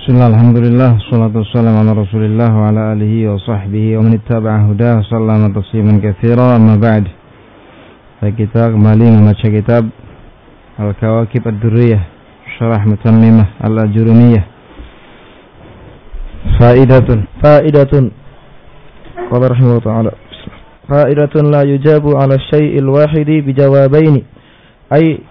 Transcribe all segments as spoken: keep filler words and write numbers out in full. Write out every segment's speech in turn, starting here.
Bismillah, alhamdulillah, salatu wassalamu ala rasulillah wa ala alihi wa sahbihi wa man ittaba'a hudah, sallama tasliman katsira, amma ba'd. Baik, kita kembali membaca kitab Al-Kawakib Ad-Durriyah Syarah Mutammimah Al-Ajurumiyah. Faidatun Faidatun Qala rahimahullah ta'ala Faidatun la yujabu ala syai'il wahidi bijawabaini ay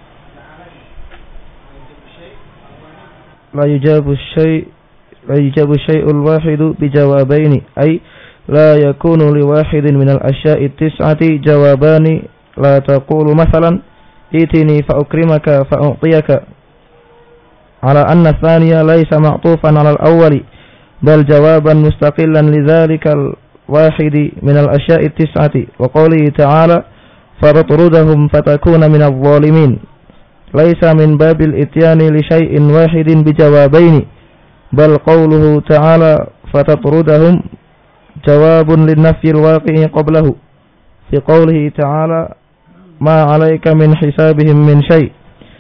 la yujabu syai' la yujabu syai'ul wahidu bijawabaini ay la yakunu li wahidin minal asya'i tis'ati jawabani la taqulu mathalan itini fa ukrimaka fa u'tiyaka ala anna thaniya laysa ma'tufan ala al-awwali bal jawaban mustaqillan lidzalika al-wahidi minal asya'i tis'ati wa qawlihi ta'ala fatatrudahum fatakuna minadh dhalimin laysa min babil ityani li syai'in wahidin bijawabaini bal qawluhu ta'ala fatatrudahum jawabun linnafyil waqi'i qablahu fi qawlihi ta'ala ma 'alaika min hisabihim min syai'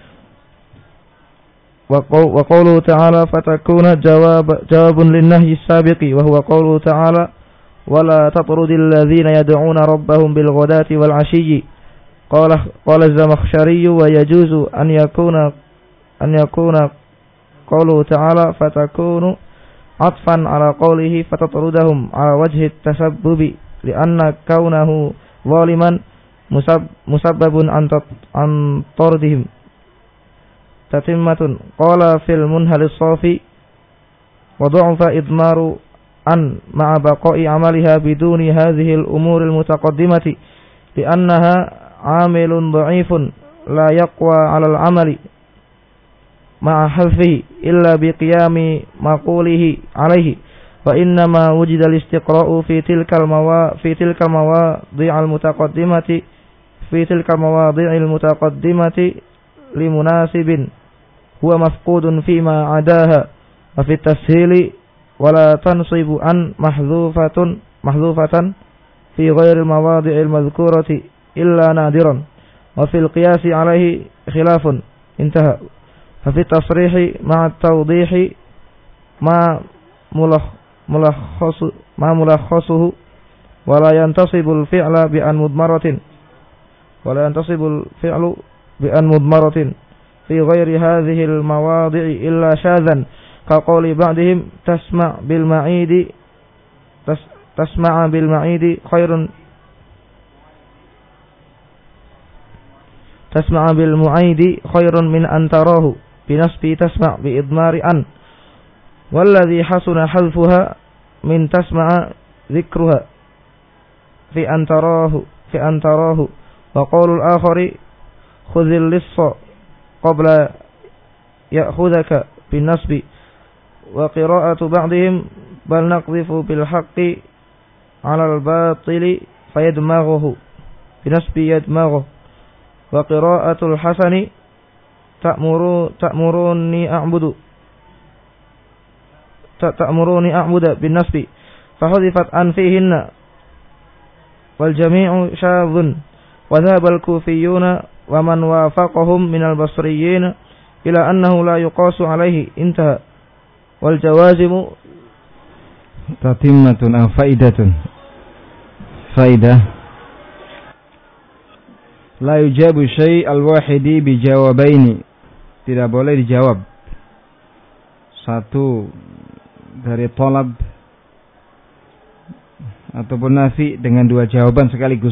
wa qawluhu ta'ala fatakuna jawab jawabun linnahyi sabiqi wa huwa qawluhu ta'ala wala tatrudil ladzina yad'una rabbahum bil ghadati wal 'ashiyyi qala qala az-Zamakhsyari wa yajuzu an yakuna an yakuna qawluhu ta'ala fatakunu atfan ala qawlihi fatatrudahum ala wajhi at-tasabbubi li'anna kaunahu zaliman musab musabbabun an an tardihim tatimmatun qala fil munhalis safi wa du'fa idmaru an ma'a baqa'i 'amaliha biduni hadhihi al-umur al-mutaqaddimati li'annaha 'amilun dha'ifun la yaqwa 'ala al-'amali ma'a halfihi illa biqiyami maqulihi 'alayhi wa innama wujida al-istiqra'u fi tilka al-mawa fi tilka al-mawadhi' al-mutaqaddimati fi tilka al-mawadhi' al-mutaqaddimati limunasibin huwa mafqudun fima 'adaha wa fi at-tashili wa la tansibu an mahdhufatun mahdhufatan fi ghairi al-mawadhi' al-madhkurati illa nadiran wa fil qiyasi alaihi khilafun intaha fa fi tasrihi ma'a tawdihi ma mulah mulakhasu ma mulakhasuhu wa la yantasibul fi'la bi an mudmaratin wa la yantasibul fi'lu bi an mudmaratin fi ghairi hadhihi al mawadi'i illa shadhan ka qawli ba'dihim tasma' bil ma'idi tas, tasma'a bil ma'idi khairun tasma'a bil mu'aidi khairun min an tarahu binasbi tasma' bi idmari an walladhi hasuna hadfuha min tasma'a dhikruha fi an tarahu fi an tarahu wa qawlu al-akhari khudhil lissa qabla ya'khudhaka bin nasbi wa qira'atu ba'dihim bal naqdhifu bil haqqi 'ala al-batili fayadmaghuhu binasbi yadmaghuhu wa qira'atul hasani ta'muru ta'muruni a'budu ta'muruni a'budu bin nasbi fa hudifat an fihinna wal jami'u syadhun wa dhahaba al kufiyyuna wa man wafaqahum min al basriyyin ila annahu la yuqasu alayhi intaha wal jawazimu tatimmatun aw faidatun faidah la yujabu syai' al-wahidi bijawabaini, tidak boleh dijawab satu dari talab ataupun nafi dengan dua jawaban sekaligus.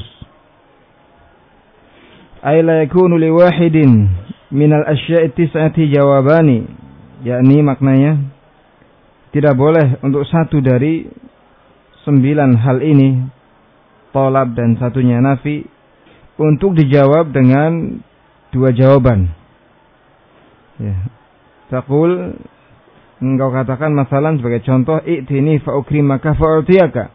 Ay la yakunu li wahidin minal asya'i tis'ati jawabani, yakni maknanya tidak boleh untuk satu dari sembilan hal ini, talab dan satunya nafi, untuk dijawab dengan dua jawaban. Ya. Taqul, engkau katakan masalan sebagai contoh, i'tini fa ukrimaka fa u'tiyaka.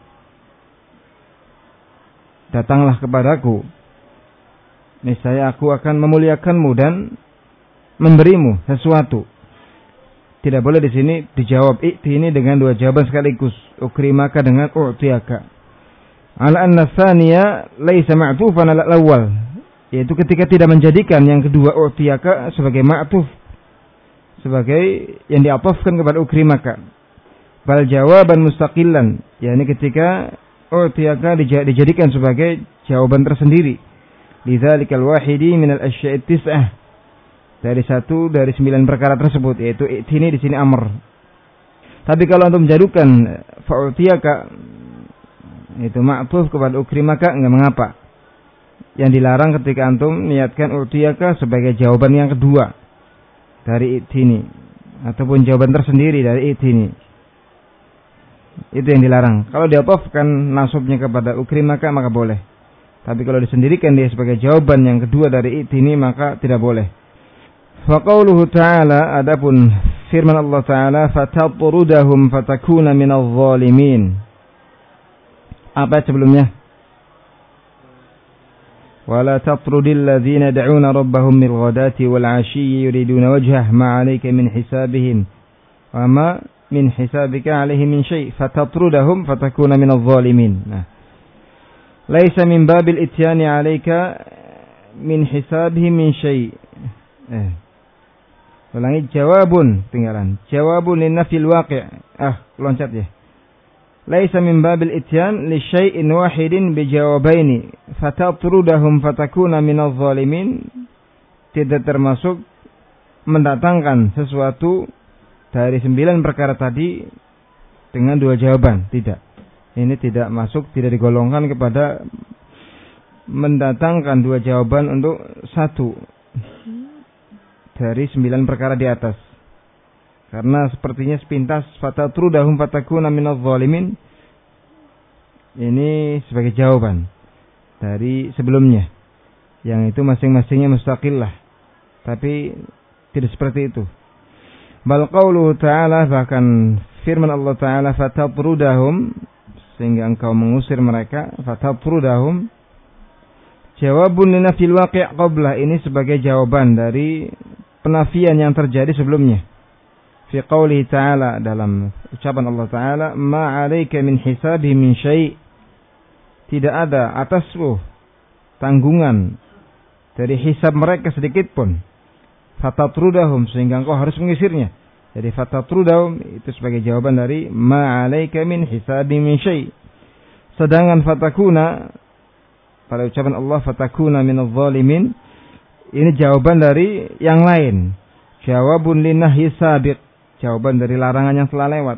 Datanglah kepadaku, niscaya aku akan memuliakanmu dan memberimu sesuatu. Tidak boleh di sini dijawab i'tini dengan dua jawaban sekaligus, ukrimaka dengan u'tiyaka. Ala anna tsaniya laisa ma'tufan ala al-awwal, yaitu ketika tidak menjadikan yang kedua u'tiyaka sebagai ma'tuf, sebagai yang diatofkan kepada ukrimaka. Bal jawaban mustaqillan, yakni ketika u'tiyaka dijadikan sebagai jawaban tersendiri. Lidzalikal wahidi minal asya'i tis'ah, dari satu dari sembilan perkara tersebut, yaitu i'tini di sini amr. Tapi kalau untuk menjadikan fa'u'tiyaka itu ma'tuf kepada ukrimaka enggak mengapa. Yang dilarang ketika antum niatkan u'tiyaka sebagai jawaban yang kedua dari i'tini ataupun jawaban tersendiri dari i'tini. Itu yang dilarang. Kalau diatofkan nasabnya kepada ukrimaka maka boleh. Tapi kalau disendirikan dia sebagai jawaban yang kedua dari i'tini maka tidak boleh. Wa qauluhu ta'ala, adapun firman Allah Ta'ala, fatatrudahum fatakuna minadh dhalimin. Apa sebelumnya? Wala tatrudil ladzina yad'una rabbahum bil ghadati wal 'ashiyyi yuriduna wajhah ma 'alaika min hisabihim wa ma min hisabika 'alaihim min syai' fatatrudahum fatakuna minadh dhalimin. Nah, laisa min babil ityani 'alaika min hisabihim min syai'. Eh. Ulangi, jawabun tinggalan. Jawabun lin nafil waqi'. Ah, loncat ya. Laisa min babil ityan li syai'in wahidin bi jawabaini fatatrudahum fatakuna minadh dhalimin. Tidak termasuk mendatangkan sesuatu dari sembilan perkara tadi dengan dua jawaban, tidak. Ini tidak masuk, tidak digolongkan kepada mendatangkan dua jawaban untuk satu dari sembilan perkara di atas. Karena sepertinya sepintas fatatrudahum fatakuna minadh dhalimin ini sebagai jawaban dari sebelumnya, yang itu masing-masingnya mustaqillah, tapi tidak seperti itu. Bal qauluhu ta'ala, bahkan firman Allah Ta'ala, fatatrudahum, sehingga engkau mengusir mereka, fatatrudahum jawabun linafil waqi' qabla, ini sebagai jawaban dari penafian yang terjadi sebelumnya. Fi qawlihi ta'ala, dalam ucapan Allah Ta'ala, ma 'alaika min hisabi min syai', tidak ada atasmu tanggungan dari hisab mereka sedikit pun. Fatatrudahum, sehingga engkau harus mengusirnya. Jadi fatatrudahum itu sebagai jawaban dari ma 'alaika min hisabi min syai'. Sedangkan fatakuna, pada ucapan Allah fatakuna minadh dhalimin, ini jawaban dari yang lain. Jawabun linahyi sabiq, jawaban dari larangan yang telah lewat.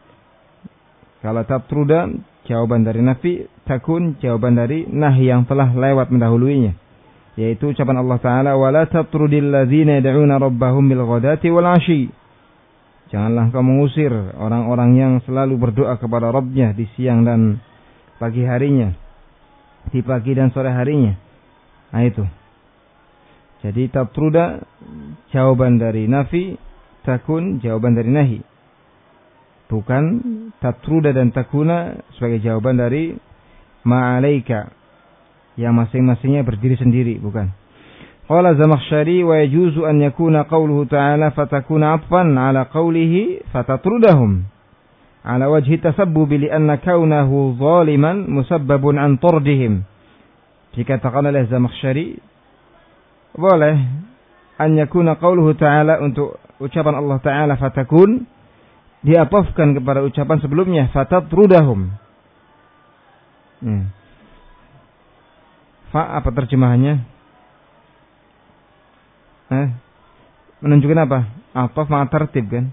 Kalau tatruda, jawaban dari nafi. Takun, jawaban dari nahi yang telah lewat mendahuluinya, yaitu ucapan Allah Ta'ala, wala tatrudil ladzina yad'una rabbahum bil ghadati wal 'ashyi. Janganlah kau mengusir orang-orang yang selalu berdoa kepada Rabbnya di siang dan pagi harinya, di pagi dan sore harinya. Nah itu. Jadi tatruda jawaban dari nafi, takun jawaban dari nahi. Bukan tatruda dan takuna sebagai jawaban dari ma'alaika, yang masing-masingnya berdiri sendiri, bukan. Qala Zamakhsyari, wa yajuzu an yakuna qawluhu ta'ala fatakuna 'atfan 'ala qawlihi fatatrudahum 'ala wajhi tasabbubi li anna kaunahu zaliman musabbabun an tardihim. Dikatakan oleh Zamakhsyari, boleh an yakuna qawluhu ta'ala, untuk ucapan Allah Ta'ala fatakun diatofkan kepada ucapan sebelumnya fatatrudahum. Hmm. Fa apa terjemahannya? Eh, menunjukkan apa? Atof ma tertib kan?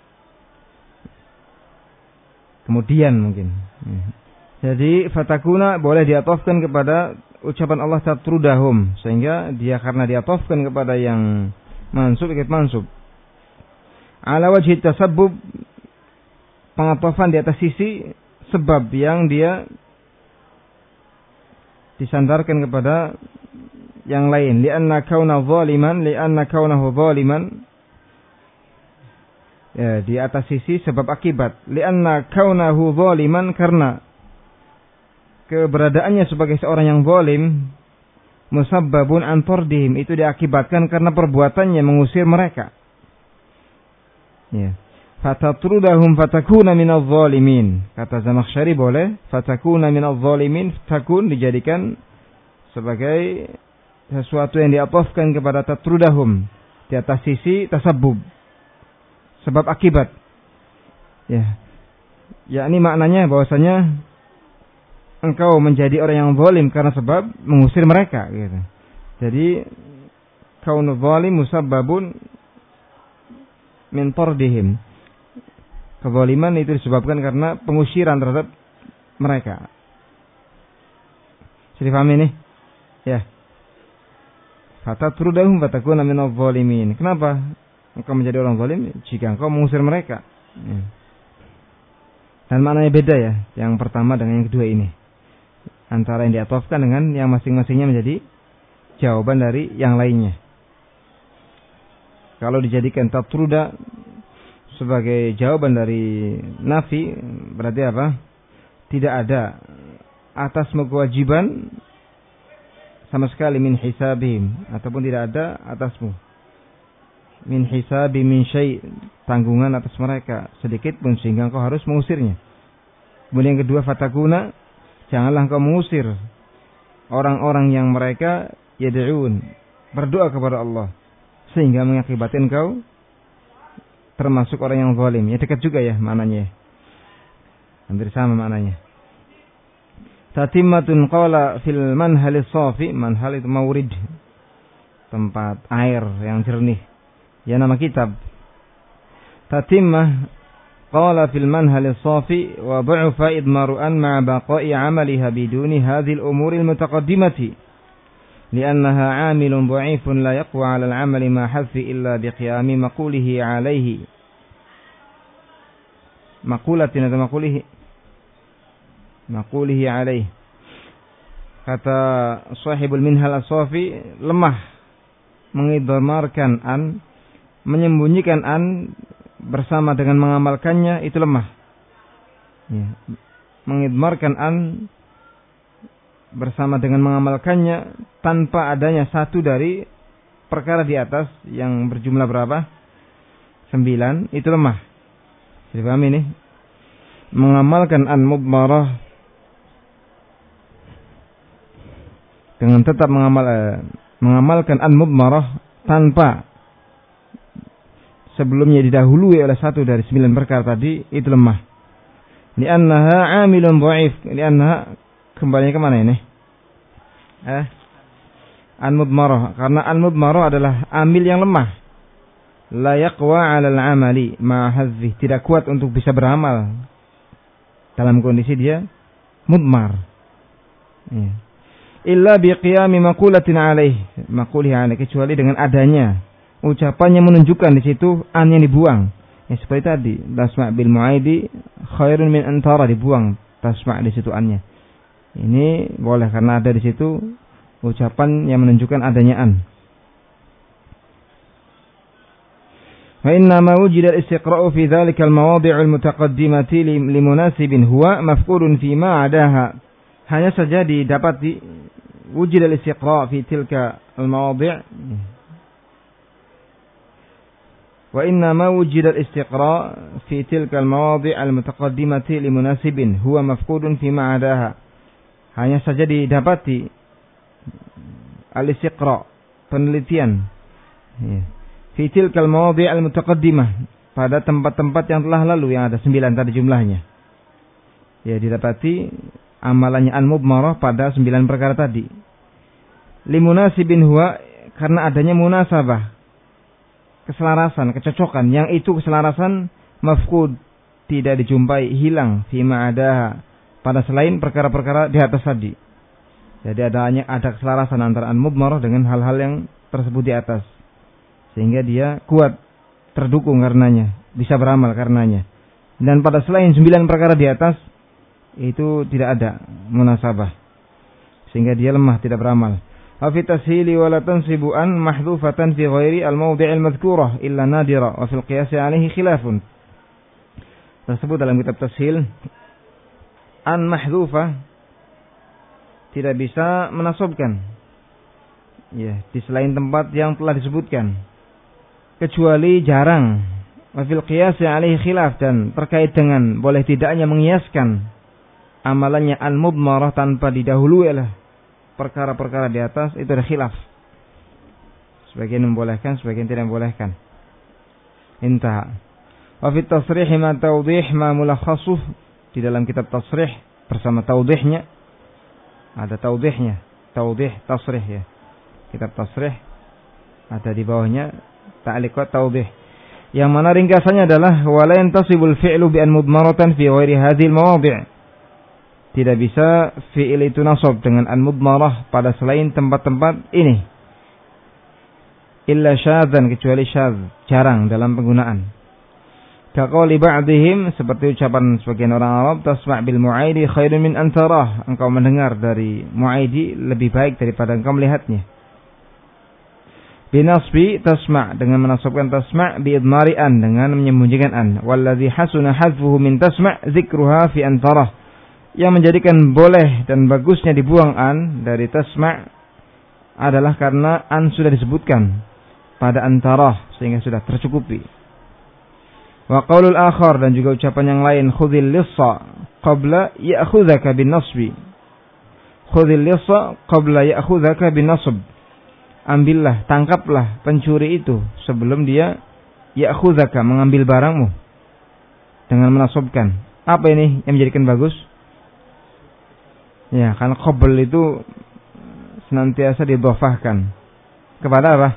Kemudian mungkin. Hmm. Jadi fatakuna boleh diatofkan kepada ucapan Allah tatrudahum, sehingga dia karena diatofkan kepada yang mansub ikut mansub. Ala wajhi tasabbub, pengatofan di atas sisi sebab yang dia disandarkan kepada yang lain. Li'anna kauna zaliman, li'anna kaunahu zaliman, ya, di atas sisi sebab akibat. Li'anna kaunahu zaliman, karena keberadaannya sebagai seorang yang zalim, musabbabun an tardihim, itu diakibatkan karena perbuatannya mengusir mereka. Ya. Fatatrudahum fatakuna minadh dhalimin. Kata Zamakhsyari boleh fatakuna minadh dhalimin, takun dijadikan sebagai sesuatu yang diatofkan kepada tatrudahum di atas sisi tasabbub, sebab akibat. Ya. Yakni maknanya bahwasanya engkau menjadi orang yang zalim karena sebab mengusir mereka gitu. Jadi kaunu zalim musabbabun min tardihim. Kezaliman itu disebabkan karena pengusiran terhadap mereka. Sudah paham ini? Ya. Fatatrudahum fatakuna minadh zalimin. Kenapa engkau menjadi orang zalim? Jika engkau mengusir mereka. Ya. Dan maknanya beda ya, yang pertama dengan yang kedua ini. Antara yang diatofkan dengan yang masing-masingnya menjadi jawaban dari yang lainnya. Kalau dijadikan tatruda sebagai jawaban dari nafi, berarti apa? Tidak ada atasmu kewajiban sama sekali min hisabihim, ataupun tidak ada atasmu min hisabi min syai' tanggungan atas mereka sedikit pun sehingga engkau harus mengusirnya. Kemudian yang kedua, fatakuna, janganlah engkau mengusir orang-orang yang mereka yad'un, berdoa kepada Allah sehingga mengakibatkan engkau termasuk orang yang zalim. Ya dekat juga ya maknanya. Hampir sama maknanya. Tatimmatun qala fil manhalis safi, manhal itu maurid, tempat air yang jernih. Ya nama kitab. Tatimmah qala fil manhalis safi wa du'fa idmaru'an ma'a baqa'i 'amaliha biduni hadhil umuri al-mutaqaddimati li'annaha 'amilun dha'ifun la yaqwa 'ala al-'amali ma hadfi illa biqiyami maqulihi 'alayhi. Maqulatin atau maqulihi maqulihi 'alayhi. Kata sahibul minhal as-safi, lemah mengidmarkan an, menyembunyikan an bersama dengan mengamalkannya itu lemah. Ya. Mengidmarkan an bersama dengan mengamalkannya tanpa adanya satu dari perkara di atas yang berjumlah berapa? Sembilan, itu lemah. Jadi paham ini? Mengamalkan an mudmarah dengan tetap mengamal eh, mengamalkan an mudmarah tanpa sebelumnya didahului oleh satu dari sembilan perkara tadi, itu lemah. Li'annaha 'amilun dha'if. Li'annaha kembalinya ke mana ini? Eh? An-mudmarah. Karena an-mudmarah adalah amil yang lemah. La yaqwa 'alal 'amali ma hadhi. Tidak kuat untuk bisa beramal dalam kondisi dia mudmar. Ya. Illa biqiyami maqulatin 'alaih. Maqulih 'alaih, kecuali dengan adanya ucapan yang menunjukkan di situ an yang dibuang. Ya seperti tadi, tasma' bil mu'aidi khairun min antara, dibuang tasma' di situ annya. Ini boleh karena ada di situ ucapan yang menunjukkan adanya an. Wa inna ma wujida al-istiqra'u fi dhalika al-mawadi' al-mutaqaddimati limunasibin huwa mafqudun fi ma 'adaha. Hanya saja didapati wujida al-istiqra' fi tilka al-mawadi' wa inna ma wujida al-istiqra' fi tilka al-mawadi' al-mutaqaddimati limunasibin huwa mafqudun fi ma 'adaha. Hanya saja didapati al-istiqra', penelitian, ya, fi tilka al-mawadi' al-mutaqaddimah, pada tempat-tempat yang telah lalu yang ada sembilan tadi jumlahnya. Ya didapati amalannya al-mudmarah pada sembilan perkara tadi. Limunasibin huwa, karena adanya munasabah, keselarasan, kecocokan, yang itu keselarasan mafqud, tidak dijumpai, hilang, fima ada, pada selain perkara-perkara di atas tadi. Jadi adanya ada keselarasan antara an-mudmarah dengan hal-hal yang tersebut di atas, sehingga dia kuat, terdukung karenanya, bisa beramal karenanya. Dan pada selain sembilan perkara di atas itu tidak ada munasabah, sehingga dia lemah, tidak beramal. Fi tashili wa la tansibu an mahdhufatan fi ghairi al-mawdi' al-madhkurah illa nadira wa fil qiyas 'alaihi khilafun. Tersebut dalam kitab tashil, an mahdhufah tidak bisa menasabkan, ya, di selain tempat yang telah disebutkan, kecuali jarang. Wa fil qiyas 'alaihi khilaf, dan terkait dengan boleh tidaknya mengiaskan amalannya al-mudmarah tanpa didahului oleh perkara-perkara di atas, itu ada khilaf. Sebagian membolehkan, sebagian tidak membolehkan. Intah. Wa fit tasrih ma tawdih ma mulakhasuh, di dalam kitab tasrih bersama tawdihnya, ada tawdihnya, tawdih tasrih ya. Kitab tasrih ada di bawahnya ta'liqat tawdih. Yang mana ringkasannya adalah wala yantasibul fi'lu bi an mudmaratan fi ghairi hadhil mawadhi'. Tidak bisa fi'il itu nasab dengan an mudmarah pada selain tempat-tempat ini. Illa syadzan, kecuali syadz, jarang dalam penggunaan. Kaqauli ba'dihim, seperti ucapan sebagian orang Arab, tasma' bil mu'aidi khairun min an tarah. Engkau mendengar dari mu'aidi lebih baik daripada engkau melihatnya. Binasbi tasma', dengan menasabkan tasma' bi idmari an, dengan menyembunyikan an. Walladzi hasuna hadfuhu min tasma' dzikruha fi an tarah. Yang menjadikan boleh dan bagusnya dibuang an dari tasma' adalah karena an sudah disebutkan pada antarah sehingga sudah tercukupi. Wa qaulul akhar, dan juga ucapan yang lain, khudhil lissa qabla ya'khudhaka bin nasbi. Khudhil lissa qabla ya'khudhaka bin nasb. Ambillah, tangkaplah pencuri itu sebelum dia ya'khudhaka, mengambil barangmu, dengan menasabkan. Apa ini yang menjadikan bagus? Ya, karena qabl itu senantiasa didhofahkan kepada apa?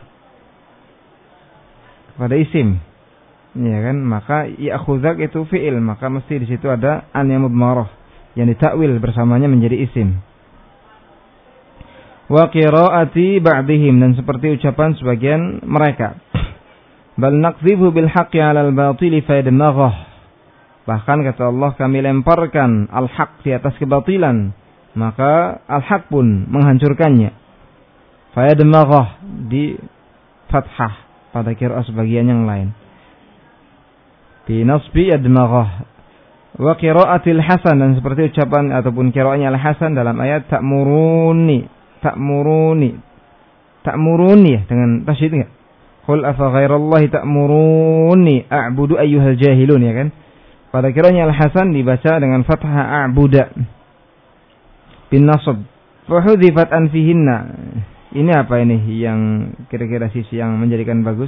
Kepada isim. Ya kan, maka ya'khudhak itu fi'il, maka mesti di situ ada an yang mudmarah yang ditakwil bersamanya menjadi isim. Wa qiraati ba'dihim, dan seperti ucapan sebagian mereka, bal naqdhibu bil haqqi 'alal batili fayadmaghah. Bahkan kata Allah, kami lemparkan al-haq di atas kebatilan, maka al-haq pun menghancurkannya. Fayadmaghah di fathah pada qiraat sebagian yang lain. Bi nasbi yadmaghah. Wa qiraatil Hasan, dan seperti ucapan ataupun qiraatnya Al-Hasan dalam ayat ta'muruni, ta'muruni, ta'muruni ya, dengan tasydid enggak? Qul afa ghairallahi ta'muruni a'budu ayyuhal jahilun, ya kan? Pada qiraatnya Al-Hasan dibaca dengan fathah a'buda bin nasb. Fa hudhifat an fihinna. Ini apa ini yang kira-kira sisi yang menjadikan bagus?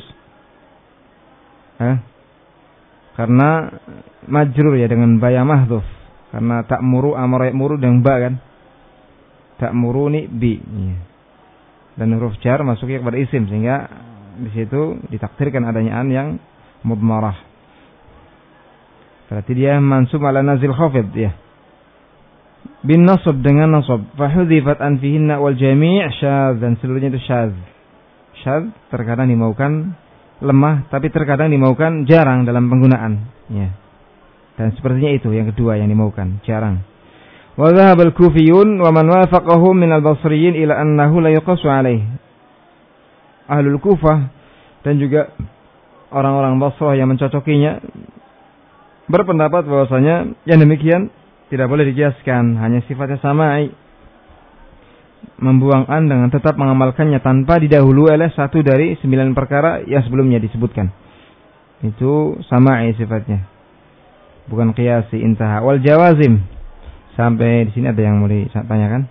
Hah? Karena majrur ya dengan ba yang mahdhuf. Karena ta'muru amara ya'muru dengan ba kan. Ta'muruni bi. Ya. Dan huruf jar masuknya kepada isim, sehingga di situ ditakdirkan adanya an yang mudmarah. Berarti dia mansub ala nazil khafid ya. Bin nasab, dengan nasab. Fa hudhifat an fihinna wal jami' syadz, dan seluruhnya itu syadz. Syadz terkadang dimaukan lemah, tapi terkadang dimaukan jarang dalam penggunaan ya. Dan sepertinya itu yang kedua yang dimaukan, jarang. Wa dhahabal kufiyun wa man wafaqahum min al-basriyin ila annahu la yuqasu alaih. Ahlul Kufah dan juga orang-orang Basrah yang mencocokinya berpendapat bahwasanya yang demikian tidak boleh dikiaskan, hanya sifatnya sama'i, membuang an dengan tetap mengamalkannya tanpa didahului oleh satu dari sembilan perkara yang sebelumnya disebutkan. Itu sama'i sifatnya, bukan qiyasi. Intaha. Wal jawazim, sampai di sini ada yang mau ditanyakan?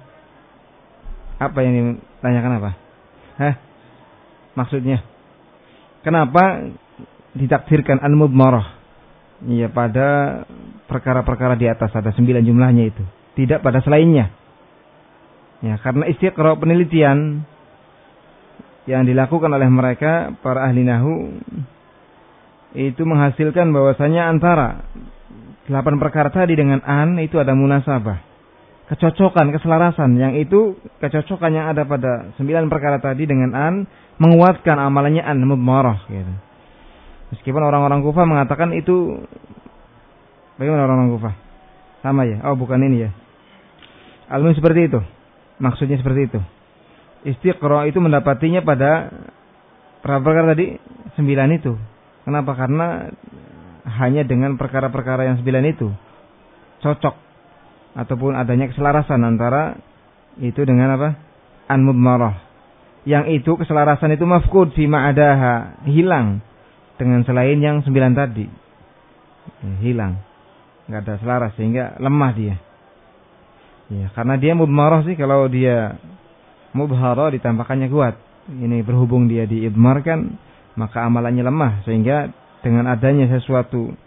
Apa yang ditanyakan apa? Hah? Maksudnya kenapa ditakdirkan an-mudmarah? Ya, pada perkara-perkara di atas ada sembilan jumlahnya itu, tidak pada selainnya. Ya, karena istiqra, penelitian yang dilakukan oleh mereka para ahli nahwu itu menghasilkan bahwasanya antara delapan perkara tadi dengan an itu ada munasabah, kecocokan, keselarasan, yang itu kecocokan yang ada pada sembilan perkara tadi dengan an menguatkan amalannya an mudmarah gitu. Meskipun orang-orang Kufah mengatakan itu, bagaimana orang-orang Kufah? Sama ya? Oh, bukan ini ya. Al-Mun seperti itu. Maksudnya seperti itu. Istiqra itu mendapatinya pada perkara tadi sembilan itu. Kenapa? Karena hanya dengan perkara-perkara yang sembilan itu cocok ataupun adanya keselarasan antara itu dengan apa? An-mudmarah. Yang itu keselarasan itu mafqud fi ma'adaha, hilang dengan selain yang sembilan tadi. Ya, hilang. Enggak ada selaras sehingga lemah dia. Ya, karena dia mudmarah sih, kalau dia mubhara ditambahkannya kuat. Ini berhubung dia diidmarkan, maka amalannya lemah, sehingga dengan adanya sesuatu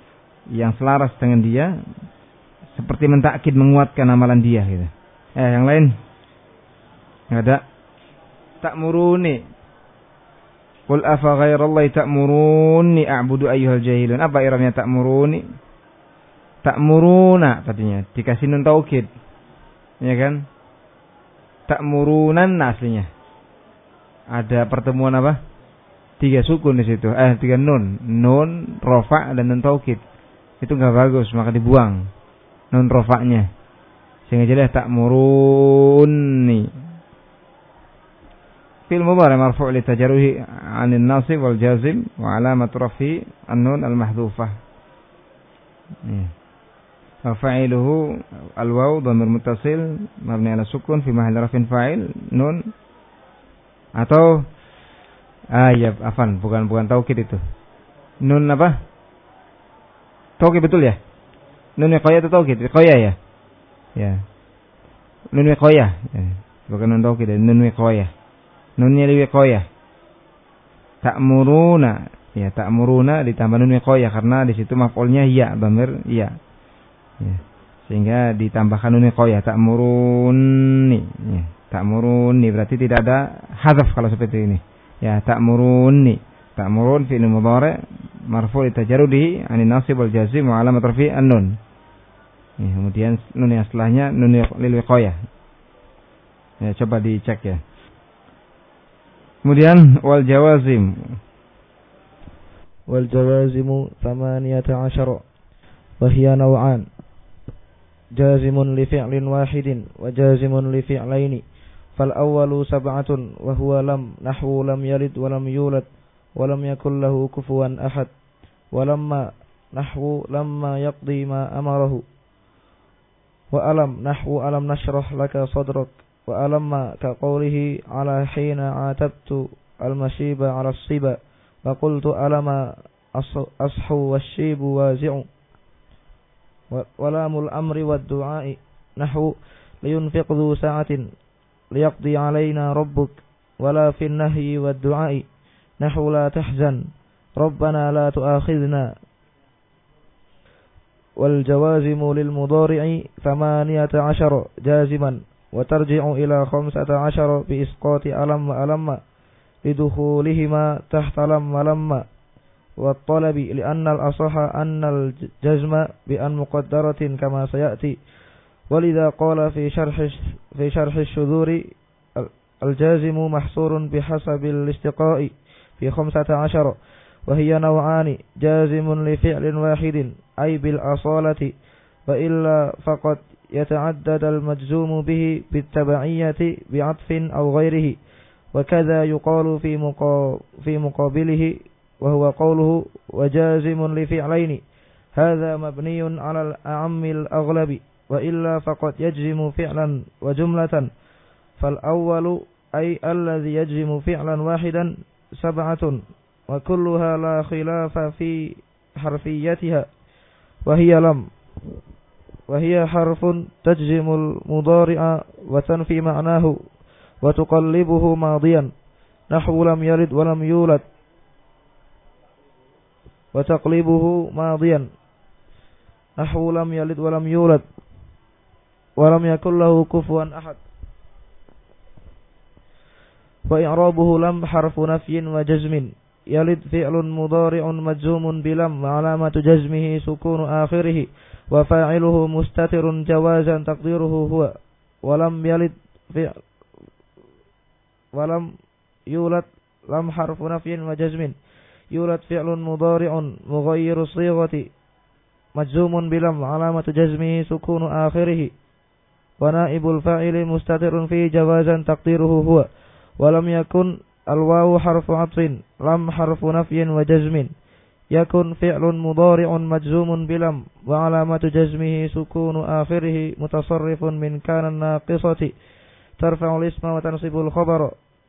yang selaras dengan dia, seperti mentakkid, menguatkan amalan dia gitu. Eh, yang lain enggak ada. Ta'muruni, qul afa ghairallahi ta'muruni a'budu ayyuhal jahilun. Apa i'rabnya ta'muruni? Ta'muruna tadinya dikasih nun taukid, ya kan? Ta'murunan aslinya. Ada pertemuan apa? Tiga sukun di situ. Eh, tiga nun. Nun, rofa, dan nun taukid. Itu enggak bagus, maka dibuang nun rofa'nya. Sehingga jadi ta'muruni. Fil mudhari' marfu' li tajarruhi 'anil nasib wal jazim wa 'alamat rafi an-nun al-mahdhufah. Ya. Fa'iluhu al-waw dhamir muttasil mabni 'ala sukun fi mahalli raf'in fa'il nun, atau ah ya afan bukan bukan taukid itu. Nun apa? Taukid betul ya? Nun wiqayah atau taukid? Wiqayah ya? Ya. Nun wiqayah. Ya. Bukan nun taukid, nun wiqayah. Nunnya wiqayah. Ta'muruna, ya ta'muruna ditambah nun wiqayah karena di situ maf'ulnya ya, dhamir ya. Ya. Sehingga ditambahkan nun wiqayah, ta'muruni. Ya. Ta'muruni berarti tidak ada hadzaf kalau seperti ini. Ya, ta'muruni. Ta'murun fi'il mudhari' marfu' li tajarrudihi 'anil nasib wal jazim wa 'alamat rafi' an-nun. Ya, kemudian nun yang setelahnya nun lil wiqayah. Ya, coba dicek ya. Kemudian wal jawazim. Wal jawazimu thamaniyata asyara wa hiya naw'an. Jazimun li fi'lin wahidin wa jazimun li fi'laini. Fal awwalu sab'atun wa huwa lam nahwu lam yalid wa lam yulad wa lam yakul lahu kufuwan ahad. Wa lamma nahwu lamma yaqdi ma amarahu. Wa alam nahwu alam nashrah laka sadrak. Wa alamma ka qawlihi ala hina atabtu al-mashiba ala as-siba wa qultu alama ashu wash-shibu wazi'u. Wa lamul amri wad-du'a'i nahwu liyunfiq dhu sa'atin liyaqdi alayna rabbuk wa la fi an-nahyi wad-du'a'i nahwu la tahzan rabbana la tu'akhidhna. Wal jawazimu lil mudhari'i thamaniyata asyara jaziman wa tarji'u ila khamsata asyara bi isqati alam wa alamma lidukhulihima tahta lam wa lamma wa talabi li'anna al-asaha anna al-jazma bi an muqaddaratin kama sayati walidha qala fi syarh fi syarh asy-syudhuri al-jazimu mahsurun bihasabil istiqa'i fi khamsata asyara wa hiya naw'ani jazimun li fi'lin wahidin ay bil asalati wa illa faqad يتعدد المجزوم به بالتبعية بعطف أو غيره وكذا يقال في في مقابله وهو قوله وجازم لفعلين هذا مبني على الأعم الأغلب وإلا فقد يجزم فعلا وجملة فالأول أي الذي يجزم فعلا واحدا سبعة وكلها لا خلاف في حرفيتها وهي لم وهي حرف تجزم المضارع وتنفي معناه وتقلبه ماضيا نحو لم يلد ولم يولد وتقلبه ماضيا نحو لم يلد ولم يولد ولم يكن له كفوا أحد. وإعرابه لم حرف نفي وجزم يلد فعل مضارع مجزوم بلم وعلامة جزمه سكون آخره وفاعله مستتر جوازا تقديره هو ولم يلد فعل ولم يولد لم حرف نفي وجزم يولد فعل مضارع مغير الصيغة مجزوم بلم علامة جزمه سكون آخره ونائب الفاعل مستتر فيه جوازا تقديره هو ولم يكن الواو حرف عطف لم حرف نفي وجزم يكن فعل مضارع مجزوم بلم وعلامة جزمه سكون آخره متصرف من كان الناقصة ترفع الاسم وتنصب الخبر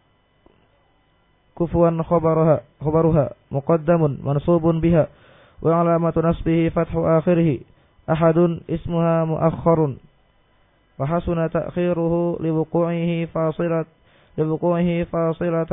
كفوا خبرها خبرها مقدم منصوب بها وعلامة نصبه فتح آخره أحد اسمها مؤخر وحسن تأخيره لوقوعه فاصلة لوقوعه فاصلة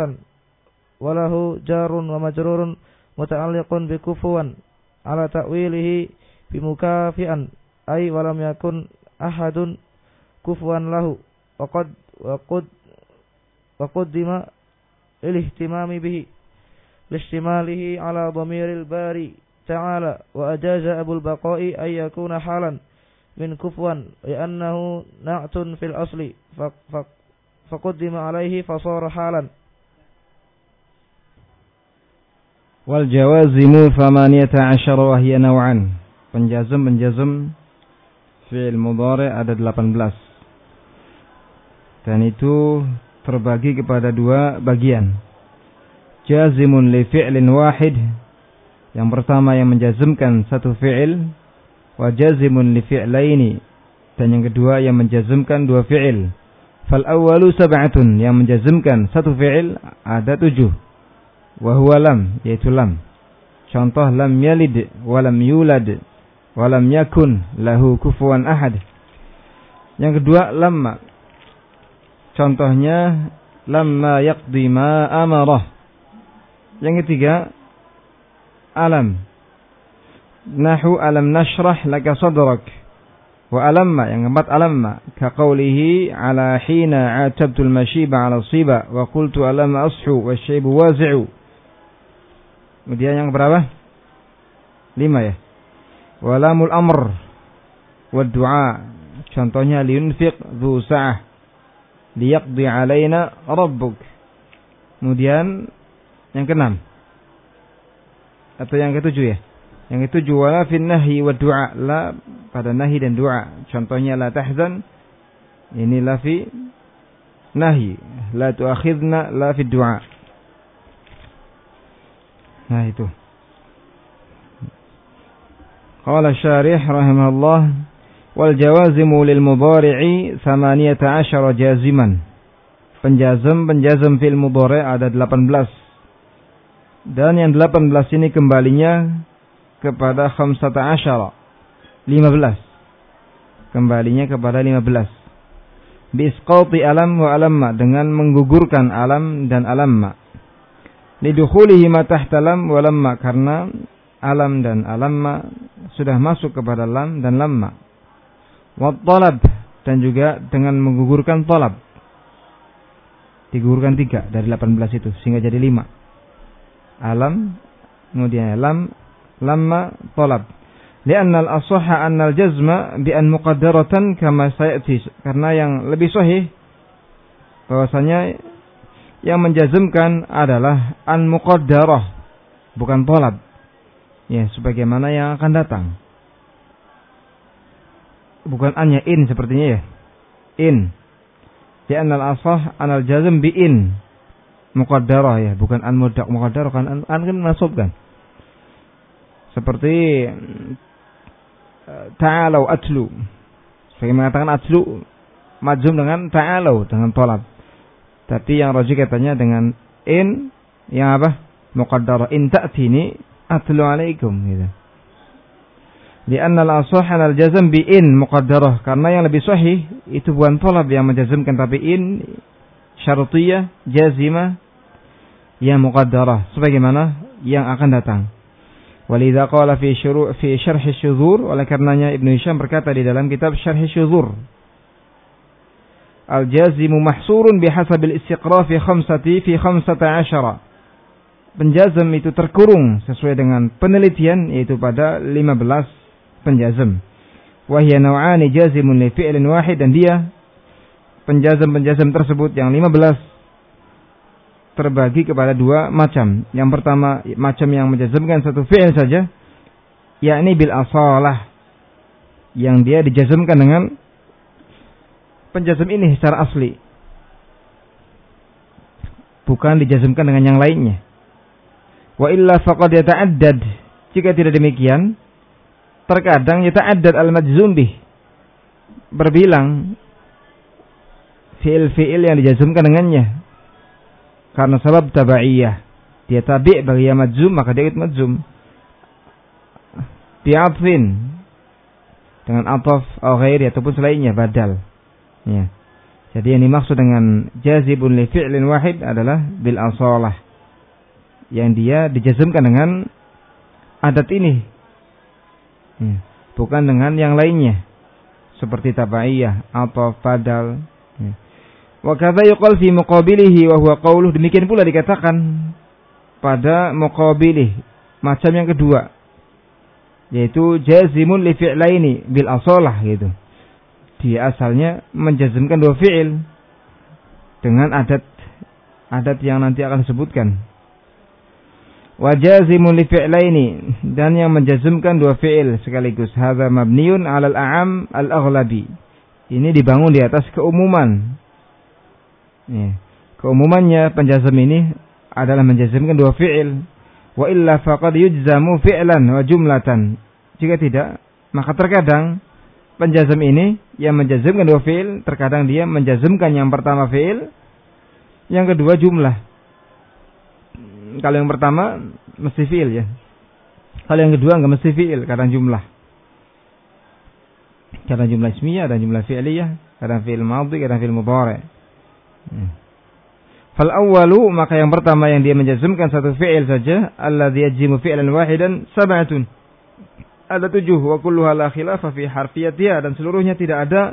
وله جار ومجرور متعلق بكفوا على تأويله bimukafi'an ay walam yakun ahadun kufuwan lahu wa qad wa qad wa qaddima al-ihtimami bihi lishtimalihi ala dhamiril bari ta'ala wa ajaza Abul Baqai ay yakuna halan min kufwan li'annahu na'tun fil asli faqaddima alaihi fasara halan. Wal jawazimu thamaniyata asyara wa hiya naw'an. Penjazm-penjazm fi'il mudhari' ada delapan belas. Dan itu terbagi kepada dua bagian. Jazimun li fi'lin wahid. Yang pertama yang menjazmkan satu fi'il. Wa jazimun li fi'laini. Dan yang kedua yang menjazmkan dua fi'il. Fal awwalu sab'atun, yang menjazmkan satu fi'il ada tujuh. Wa huwa lam, yaitu lam. Contoh lam yalid wa lam yulad wa lam yakun lahu kufuwan ahad. Yang kedua lamma. Contohnya lamma yaqdi ma amarah. Yang ketiga alam. Nahu alam nashrah laka sadrak. Wa alamma, yang keempat alamma, ka qawlihi ala hina atabtu al-mashiba ala siba wa qultu alamma ashu wa syaibu wazi'u. Kemudian yang berapa? Lima ya. Wa lamul amr wa du'a. Contohnya liyunfiq dhu sa'ah liyaqdi alaina rabbuk. Kemudian yang keenam atau yang ketujuh ya. Yang ketujuh wala fin nahyi wa du'a, la pada nahi dan doa. Contohnya la tahzan, ini la fi nahi, la tuakhidna la fi du'a. Nah itu. Qala syarih rahimahullah wal jawazimu lil mudhari'i thamaniyata asyara jaziman. Penjazm penjazm fil mudhari' ada delapan belas. Dan yang delapan belas ini kembalinya kepada khamsata asyara, lima belas. Kembalinya kepada lima belas. Bisqati alam wa alamma, dengan menggugurkan alam dan alamma. Lidukhulihi ma tahta lam wa lamma, karena alam dan alamma sudah masuk kepada lam dan lamma. Wa talab, dan juga dengan menggugurkan talab. Digugurkan tiga dari delapan belas itu sehingga jadi lima. Alam, kemudian lam, lamma, talab. Lianna al-asahha anna al-jazma bi an muqaddaratan kama sayati. Karena yang lebih sahih bahwasanya yang menjazmkan adalah an muqaddarah, bukan talab. Ya, sebagaimana yang akan datang. Bukan annya in sepertinya ya. In. Lianna al-asah an al-jazm bi in muqaddarah ya, bukan an muqaddarah kan an, an kan masukkan. Seperti ta'alau atlu. Sebagai mengatakan atlu majzum dengan ta'alau, dengan talab. Tapi yang rajih katanya dengan in yang apa? Muqaddarah. In ta'tini atlu alaikum gitu. Lianna al-asah al-jazm bi in muqaddarah, karena yang lebih sahih itu bukan talab yang menjazmkan, tapi in syartiyah jazimah yang muqaddarah sebagaimana yang akan datang. Walidha qala fi syuru' fi syarh asy-syudzur, oleh karenanya Ibnu Hisham berkata di dalam kitab Syarh asy-syudzur, al-jazimu mahsurun bihasabil istiqra fi khamsati fi khamsata asyara. Penjazm itu terkurung sesuai dengan penelitian, yaitu pada lima belas penjazm. Wa hiya naw'ani jazimun li fi'lin wahid, dan dia penjazm-penjazm tersebut yang lima belas terbagi kepada dua macam. Yang pertama macam yang menjazmkan satu fi'il saja, yakni bil asalah, yang dia dijazmkan dengan penjazm ini secara asli, bukan dijazmkan dengan yang lainnya. Wa illa faqad yata'addad, jika tidak demikian terkadang yata'addad al-majzum bih, berbilang fi'il-fi'il yang dijazmkan dengannya karena sebab tabaiyah. Dia tabi' bagi yang majzum, maka dia ikut majzum. Bi'atfin, dengan ataf atau ghairi ataupun selainnya, badal. Ya. Jadi yang dimaksud dengan jazibun li fi'lin wahid adalah bil asalah, yang dia dijazmkan dengan adat ini. Ya. bukan dengan yang lainnya seperti tabaiyah atau badal. Wa kadza yuqal fi muqabilihi wa huwa qauluh, demikian pula dikatakan pada muqabilih macam yang kedua, yaitu jazimun li fi'laini bil asalah gitu. Dia asalnya menjazmkan dua fi'il dengan adat adat yang nanti akan disebutkan. Wa jazimun li fi'laini, dan yang menjazmkan dua fi'il sekaligus. Hadza mabniun 'alal a'am al-aghlabi. Ini dibangun di atas keumuman. Ya. Keumumannya penjazm ini adalah menjazmkan dua fi'il. Wa illa faqad yujzamu fi'lan wa jumlatan. Jika tidak, maka terkadang penjazm ini yang menjazmkan dua fi'il, terkadang dia menjazmkan yang pertama fi'il, yang kedua jumlah. Kalau yang pertama mesti fi'il ya. Kalau yang kedua enggak mesti fi'il, kadang jumlah. Kadang jumlah ismiyah, kadang jumlah fi'liyah, kadang fi'il madhi, kadang fi'il mudhari'. Hmm. Fal awwalu, maka yang pertama yang dia menjazmkan satu fi'il saja, alladzi yajimu fi'lan wahidan sab'atun. Ada tujuh, wa kulluha la khilafa fi harfiyatiha, dan seluruhnya tidak ada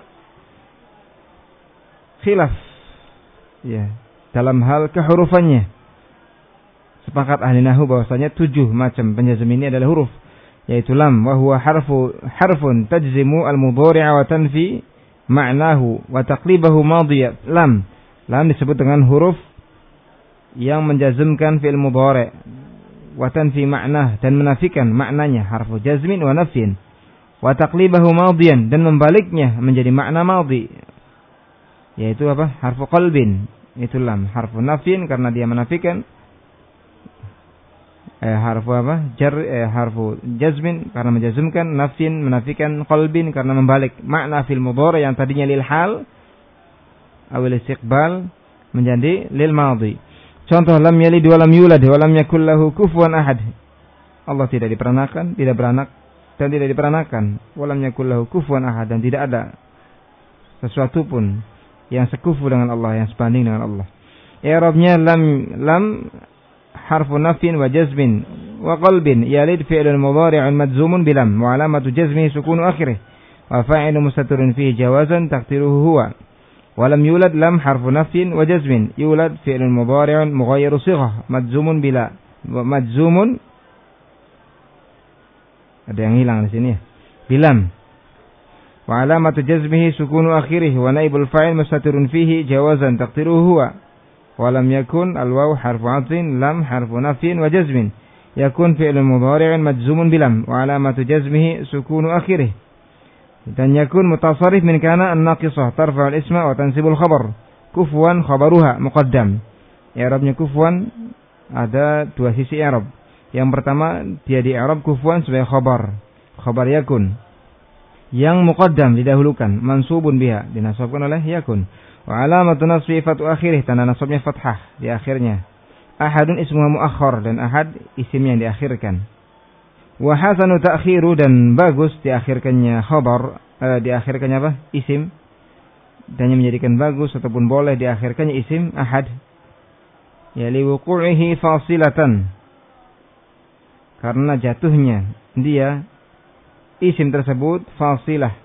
khilaf ya dalam hal kehurufannya. Sepakat ahli nahwu bahwasanya tujuh macam penjazm ini adalah huruf, yaitu lam, wa huwa harfu harfun tajzimu al-mudhari'a wa tanfi ma'nahu wa taqlibahu madhiya. Lam, lam disebut dengan huruf yang menjazmkan fi'il mudhari' wa tanfi ma'nah, dan menafikan maknanya, harfu jazmin wa nafyin, wa taqlibahu madhiyan, dan membaliknya menjadi makna madhi, yaitu apa? Harfu qalbin, itu lam. Harfu nafyin karena dia menafikan, eh, harfu apa? Jar, eh, harfu jazmin karena menjazmkan, nafyin menafikan, qalbin karena membalik makna fil mudhari' yang tadinya lil hal awil istiqbal menjadi lil madhi. Contoh, lam yalid wa lam yulad wa lam yakul lahu kufuwan ahad. Allah tidak diperanakan, tidak beranak, dan tidak diperanakan. Wa lam yakul lahu kufuwan ahad, dan tidak ada sesuatu pun yang sekufu dengan Allah, yang sebanding dengan Allah. I'rabnya lam lam harfu nafyin wa jazmin wa qalbin. Yalid fi'lun mudhari'un majzumun bilam wa alamatu jazmihi sukunu akhirih wa fa'ilu mustatirun fihi jawazan taqdiruhu huwa. Walam yulad lam harfu nafyin wa jazmin. Yulad fi'lun mudhari'un mughayyiru sighah majzumun bila majzumun, ada yang hilang di sini ya, bilam. Wa alamatu jazmihi sukunu akhirih wa naibul fa'il mustatirun fihi jawazan taqdiruhu huwa. Walam yakun al-waw harfu 'athfin lam harfu nafyin wa jazmin. Yakun fi'lun mudhari'un majzumun bilam wa alamatu jazmihi sukunu akhirih. Dan yakun mutasarrif min kana an-naqisah tarfa'ul isma wa tansibul khabar. Kufwan khabaruha muqaddam. I'rabnya kufwan ada dua sisi i'rab. Yang pertama dia di i'rab kufwan sebagai khabar, khabar yakun, yang muqaddam didahulukan, mansubun biha, dinasabkan oleh yakun. Wa alamatu nasbi fatu akhirih, tanda nasabnya fathah di akhirnya. Ahadun ismuhu muakhkhar, dan ahad isim yang diakhirkan. Wa hasanu ta'khiru, dan bagus diakhirkannya khabar, eh, diakhirkannya apa? Isim, dan yang menjadikan bagus ataupun boleh diakhirkannya isim ahad, ya liwuqu'ihi fasilatan, karena jatuhnya dia isim tersebut fasilah.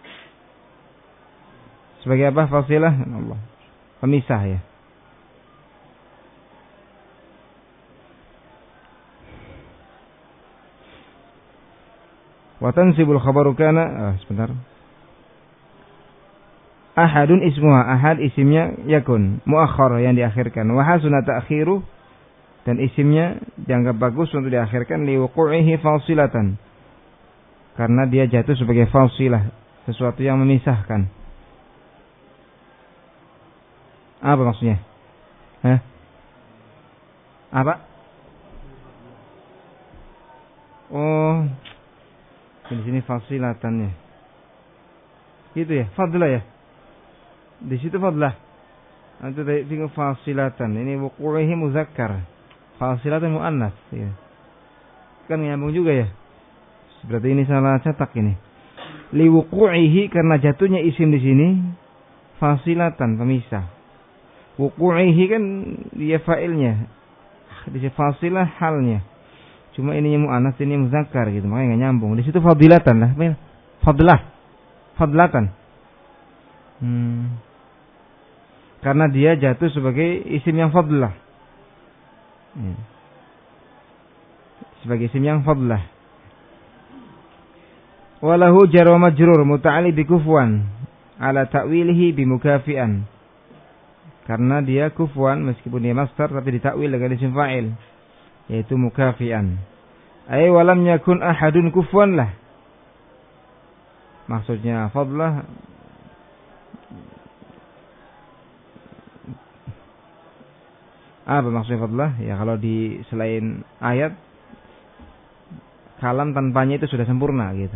Sebagai apa fasilah? Allah, pemisah ya. Wa tansibul khabaru kana, ah, sebentar. Ahadun ismuha, ahad isimnya yakun, muakhkhar yang diakhirkan. Wa hasuna ta'khiru, dan isimnya dianggap bagus untuk diakhirkan li wuqu'ihi fasilatan, karena dia jatuh sebagai fasilah, sesuatu yang memisahkan. Apa maksudnya? Hah? Apa? Oh, di sini fasilatannya. Gitu ya, fadlah ya. Di situ fadlah. Nanti tadi tinggal fasilatan. Ini wuqu'ihi muzakkar. Fasilatan muannas ya. Kan nyambung juga ya. Berarti ini salah cetak ini. Li wuqu'ihi, karena jatuhnya isim di sini fasilatan, pemisah. Wuqu'ihi kan dia fa'ilnya. Di sini fasilah halnya. Cuma ininya mu'annas, ini muzakkar gitu, makanya enggak nyambung. Di situ fadilatan lah. Fadlah. Fadlatan. Hmm. Karena dia jatuh sebagai isim yang fadlah. Hmm. Sebagai isim yang fadlah. Walahu jar wa majrur muta'alliq bi kufwan ala ta'wilihi bi mukafi'an. Karena dia kufwan meskipun dia masdar tapi ditakwil dengan isim fa'il yaitu mukafi'an. Ay walam yakun ahadun kufwan lah. Maksudnya fadlah apa maksudnya fadlah? Ya kalau di selain ayat kalam tanpanya itu sudah sempurna gitu.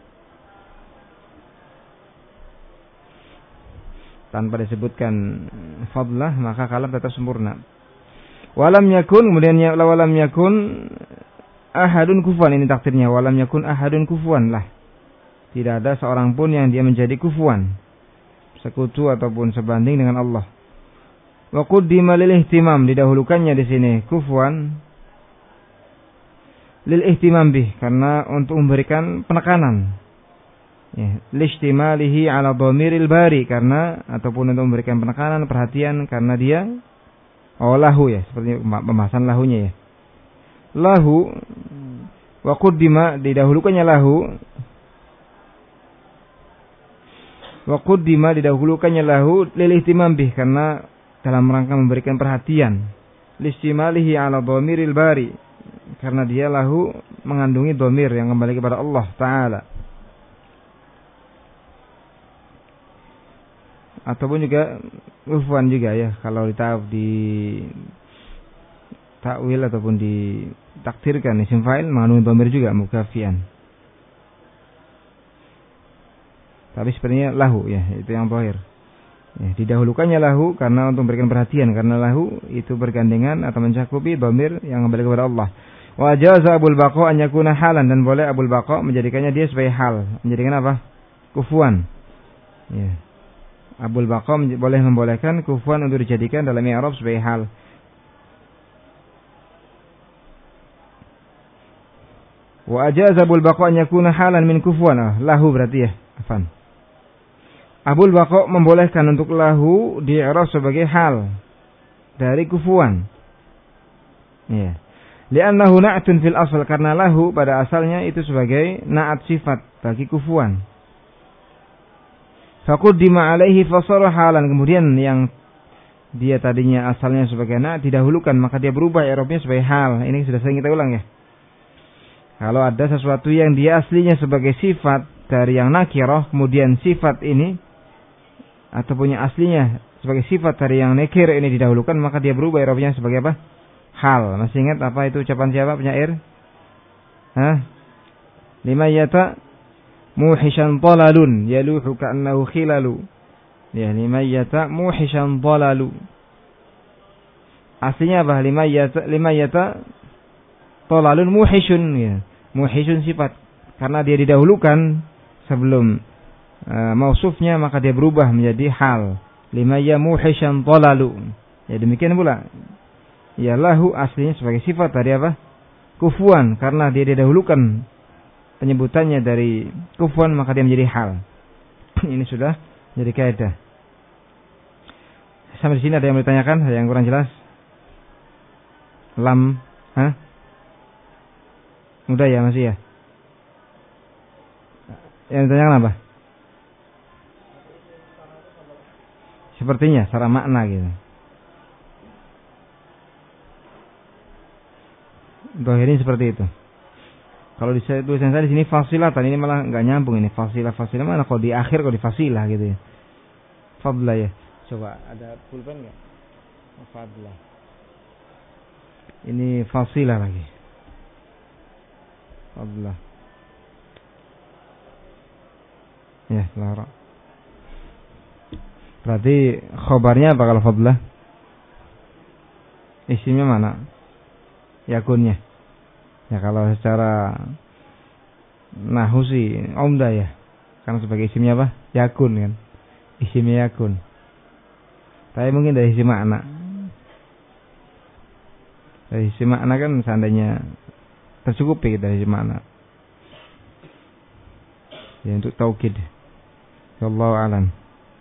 Tanpa disebutkan fadlah maka kalam tetap sempurna. Walam yakun kemudian ya walam yakun ahadun kufuwan, ini takdirnya walam yakun ahadun kufuwan lah. Tidak ada seorang pun yang dia menjadi kufuwan, sekutu ataupun sebanding dengan Allah. Wa quddima lil ihtimam, didahulukannya di sini kufuwan lil ihtimam bih, karena untuk memberikan penekanan. Ya, lishtimalihi ala dhamiril bari, karena ataupun untuk memberikan penekanan perhatian karena dia oh lahu ya, seperti pembahasan lahunya ya. Lahu wa quddima, didahulukannya lahu wa quddima, didahulukannya lahu lil ihtimam bih, karena dalam rangka memberikan perhatian. Lishtimalihi ala dhamiril bari, karena dia lahu mengandungi dhamir yang kembali kepada Allah Ta'ala. Ataupun juga ufwan juga ya, kalau ditaaf di takwil ataupun ditakdirkan isim fa'il mengandung dhamir juga mukafian. Tapi sebenarnya lahu ya, itu yang zahir. Ya, didahulukannya lahu karena untuk memberikan perhatian, karena lahu itu bergandengan atau mencakupi dhamir yang kembali kepada Allah. Wa jaza Abul Baqa an yakuna halan, dan boleh Abul Baqa menjadikannya dia sebagai hal, menjadikan apa? Kufuan. Ya. Abul Baqa boleh membolehkan kufuan untuk dijadikan dalam i'rab sebagai hal. Wa ajaza Abul Baqa an yakuna halan min kufuan. Ah, lahu berarti ya. Afan. Abul Baqa membolehkan untuk lahu di i'rab sebagai hal dari kufuan. Ya. Li'annahu na'tun fil asal, karena lahu pada asalnya itu sebagai na'at sifat bagi kufuan. Faquddima alaihi fasara halan, kemudian yang dia tadinya asalnya sebagai na didahulukan maka dia berubah i'rabnya sebagai hal. Ini sudah sering kita ulang ya. Kalau ada sesuatu yang dia aslinya sebagai sifat dari yang nakirah, kemudian sifat ini ataupun yang aslinya sebagai sifat dari yang nakir ini didahulukan, maka dia berubah i'rabnya sebagai apa? Hal. Masih ingat apa itu ucapan siapa penyair? Hah? Lima yata muhishan dalalun yaluhu ka'annahu khilalu. Ya, limayyata muhishan dalalu. Aslinya apa? Limayyata limayyata dalalun muhishun ya. Muhishun sifat. Karena dia didahulukan sebelum uh, mausufnya maka dia berubah menjadi hal. Limayya muhishan dalalu. Ya demikian pula. Ya lahu aslinya sebagai sifat dari apa? Kufuan, karena dia didahulukan penyebutannya dari kufuan maka dia menjadi hal. Ini sudah jadi kaidah. Sampai di sini ada yang ditanyakan, ada yang kurang jelas? Lam, hah? Mudah ya masih ya? Yang ditanyakan apa? Sepertinya secara makna gitu. Dohirin seperti itu. Kalau di tulisan saya di sini fasilatan, ini malah nggak nyambung ini. Fasilah fasilah mana kalau di akhir, kalau di fasilah gitu ya. Fadlah ya. Coba ada pulpen nggak? Fadlah. Ini fasilah lagi. Fadlah. Ya, lara. Berarti khobarnya apa kalau fadlah? Isimnya mana? Yakunnya. Ya kalau secara nahu sih omda ya. Karena sebagai isimnya apa? Yakun kan. Isimnya yakun. Tapi mungkin dari sisi makna. Dari sisi makna kan seandainya tercukupi dari sisi makna. Ya, untuk taukid. Wallahu a'lam.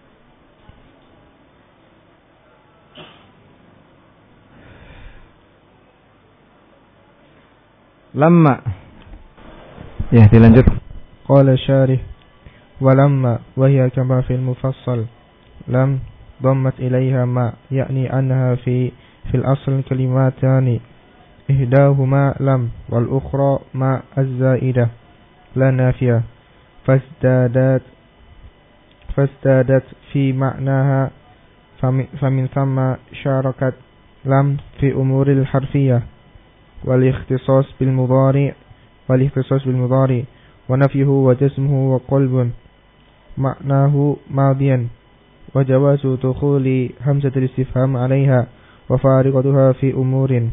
Lamma. Ya, dilanjut. Qala syarih walamma wahya kama fil mufassal lam dhammat ilaiha ma yakni annaha fi fil asl kalimatani ihdahuma lam wal ukhra ma az-zaidah la nafiya fasdadat fasdadat fi ma'naha famin thamma syarakat lam fi umuril harfiyah wal ikhtisas bil mudhari wal ikhtisas bil mudhari wa nafyuhu wa jazmuhu wa qalbun ma'nahu madiyan wa jawazu dukhuli hamzatul istifham 'alayha wa fariqatuha fi umurin.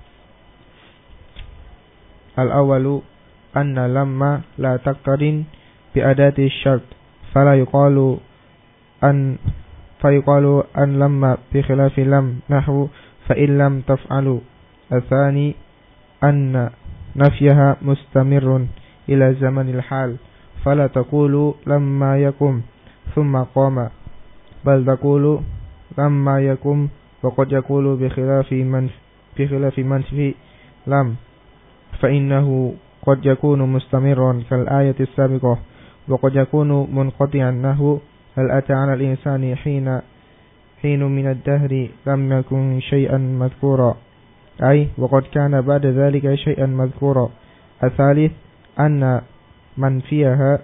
Al-awwalu anna lamma la taqtarin bi adati syart fala yuqalu an fa yuqalu an lamma bi khilafi lam nahwu fa in lam taf'alu. Al-thani anna nafyaha mustamirrun ila zamanil hal fala taqulu lamma yakum thumma qama bal taqulu lamma yakum wa qad yaqulu bi khilafi man bi khilafi man fi lam fa innahu qad yakunu mustamirran kal ayati as-sabiqah wa qad yakunu munqati'an nahu hal ata 'ala al-insani hina hinu min ad-dahri lam yakun shay'an madhkura ay wa qad kana ba'da dhalika shay'an madhkura. Al-thalith anna man fiha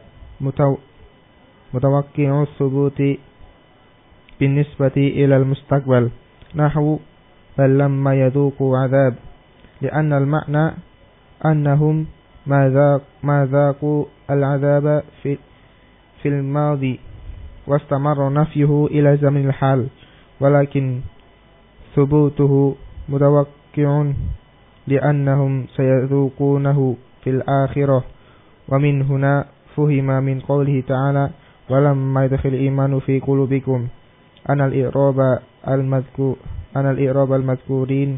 mutawaqqi'u thubuti binisbati ila al-mustaqbal nahwu bal lamma yadhuqu 'adhab li'anna al-ma'na annahum ma dhaqu al-'adhaba fi fil madi wastamarra nafyuhu ila zaman al-hal walakin thubutuhu mutawaqqi'un li'annahum sayadhuqunahu fil akhirah wa min huna fuhima min qawlihi ta'ala walamma yadkhil imanu fi qulubikum anal i'raba al-madhkur anal i'raba al-madhkurin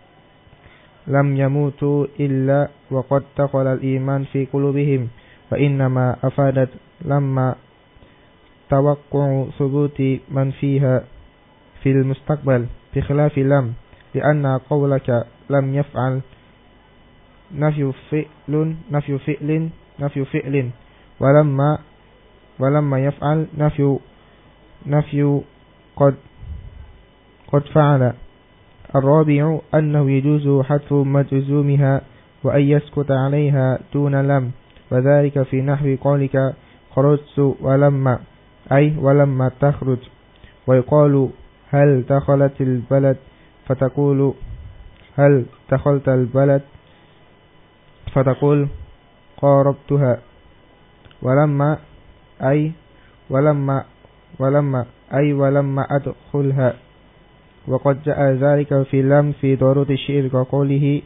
lam yamutu illa wa qad taqala al-iman fi qulubihim wa innama afadat lamma tawaqqu'u thubuti man fiha fil mustaqbal bi khilafi lam li'anna qawlaka lam yaf'al nafyu fi'lun nafyu fi'lin nafyu fi'lin walamma walamma yaf'al nafyu nafyu qad qad fa'ala. Ar-rabi'u annahu yajuzu hadfu majzumiha wa ay yaskuta 'alayha duna lam wa dhalika fi nahwi qawlika kharajtu walamma ay walamma takhruj wa yuqalu hal dakhalatil balad fataqulu hal dakhaltal balad fataqul qarabtuha walamma ay walamma walamma ay walamma adkhulha wa qad jaa dhalika fi lam fi daruri syi'r ka qawlihi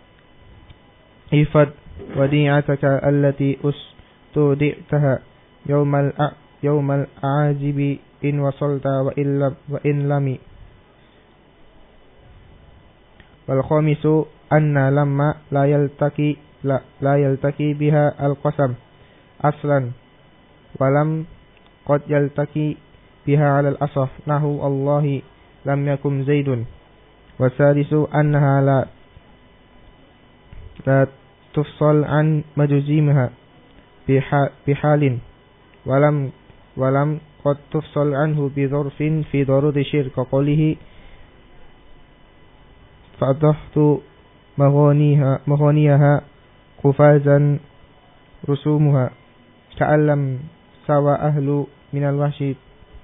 ifad wadi'ataka allati ustuditaha yawmal yawmal a'jibi in wasalta wa illa wa in lami. Wal khamisu anna lamma la yaltaki la, la yaltaki biha al-qasam aslan walam qad yaltaki biha 'ala al-asah nahu Allahi lam yakum zaidun. Wasadisu annaha la la tufsal an majuzimha bihalin walam walam qad tufsal anhu bi dhurfin fi daruri syirk qawlihi fadahtu maghaniha maghaniha kufazan rusumuha ka'allam sawa ahlu minal wahshi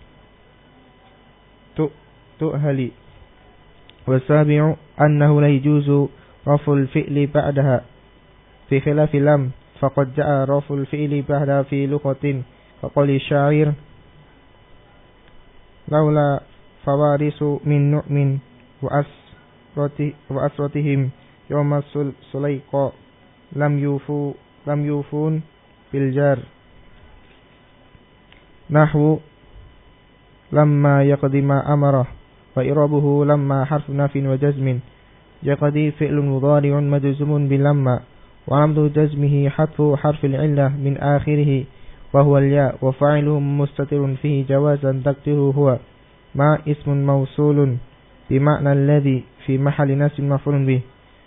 tu tuhali. Wasabi'u annahu la yajuzu raful fi'li ba'daha fi khilafi lam faqad ja'a raful fi'li ba'da fi lughatin faqali sya'ir laula fawarisu min nu'min wa asrati wa asratihim yawma sulayqa lam yufu lam yufun bil jar nahwu lamma yaqdima amarah wa irabuhu lamma harfu nafin wa jazmin yaqdi fi'lun mudhari'un majzumun bil lamma wa amdu jazmihi hatfu harfil illah min akhirih وهو الياء وفاعله مستتر فيه جوازا تقديره هو ما اسم موصول بمعنى الذي في محل نصب مفعول به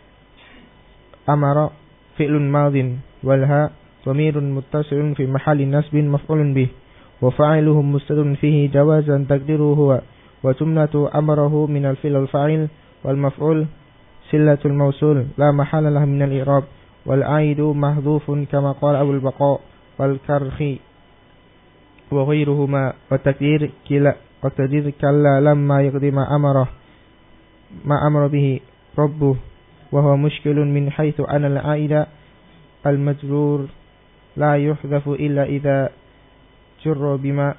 أمر فعل ماض والهاء ضمير متصل في محل نصب مفعول به وفاعله مستتر فيه جوازا تقديره هو وجملة أمره من الفعل الفاعل والمفعول صلة الموصول لا محل له من الإعراب والعائد محذوف كما قال أبو البقاء والكرخي وغيرهما والتقدير كلا والتقدير كلا لما يقدم أمره ما أمر به ربه وهو مشكل من حيث أن العائد المجرور لا يحذف إلا إذا جر بما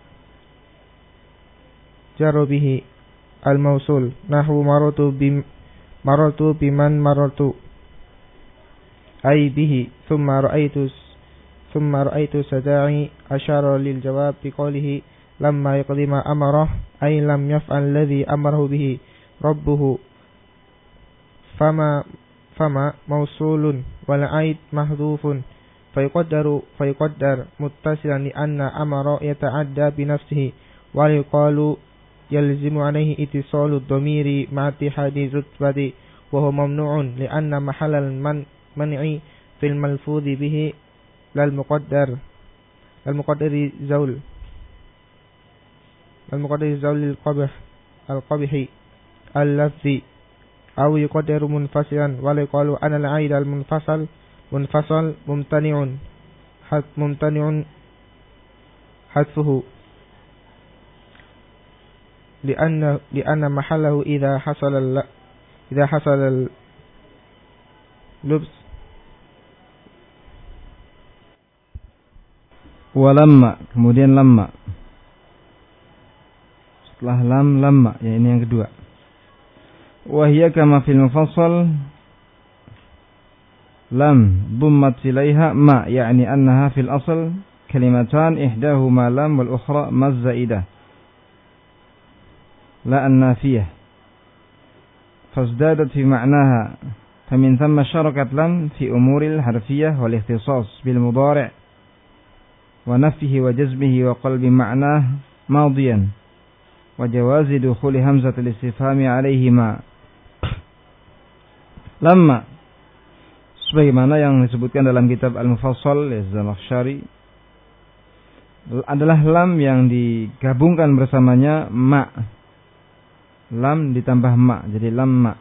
جر به الموصول نحو مررت بم مررت بمن مررت أي به ثم رأيت ثم رأيت سداعي أشار للجواب بقوله لما يقدم أمره أي لم يفعل الذي أمره به ربه فما فما موصول والعيد محذوف فيقدر فيقدر متصلا لأن أمر يتعدى بنفسه ويقال يلزم عليه اتصال الضمير مع اتحاد الرتبة وهو ممنوع لأن محل المنع في الملفوظ به للمقدر المقدر زول المقدر زول القبح القبح اللفظي أو يقدر منفصلا ويقال أن العيد المنفصل منفصل ممتنع ممتنع حذفه لأن لأن محله إذا حصل إذا حصل اللبس walamma, kemudian lamma. Setelah lam, lamma, ya ini yang kedua. Wahia kama fil mufassal lam dummat ilaiha ma, yakni annaha fil asl kalimatan ihdahuma lam wal ukhra mazaidah la an-nafiyah fazdadat fi ma'naha famin thamma syarakat lam fi umuril harfiyah wal ikhtisas bil mudhari' wa nafihi wa jazmihi wa qalbi ma'nah madiyan wa jawazi dukhuli hamzatul istifhami alaihima. Lamma sebagaimana yang disebutkan dalam kitab Al-Mufassal Az-Zamakhsyari adalah lam yang digabungkan bersamanya ma. Lam ditambah ma, jadi lamma.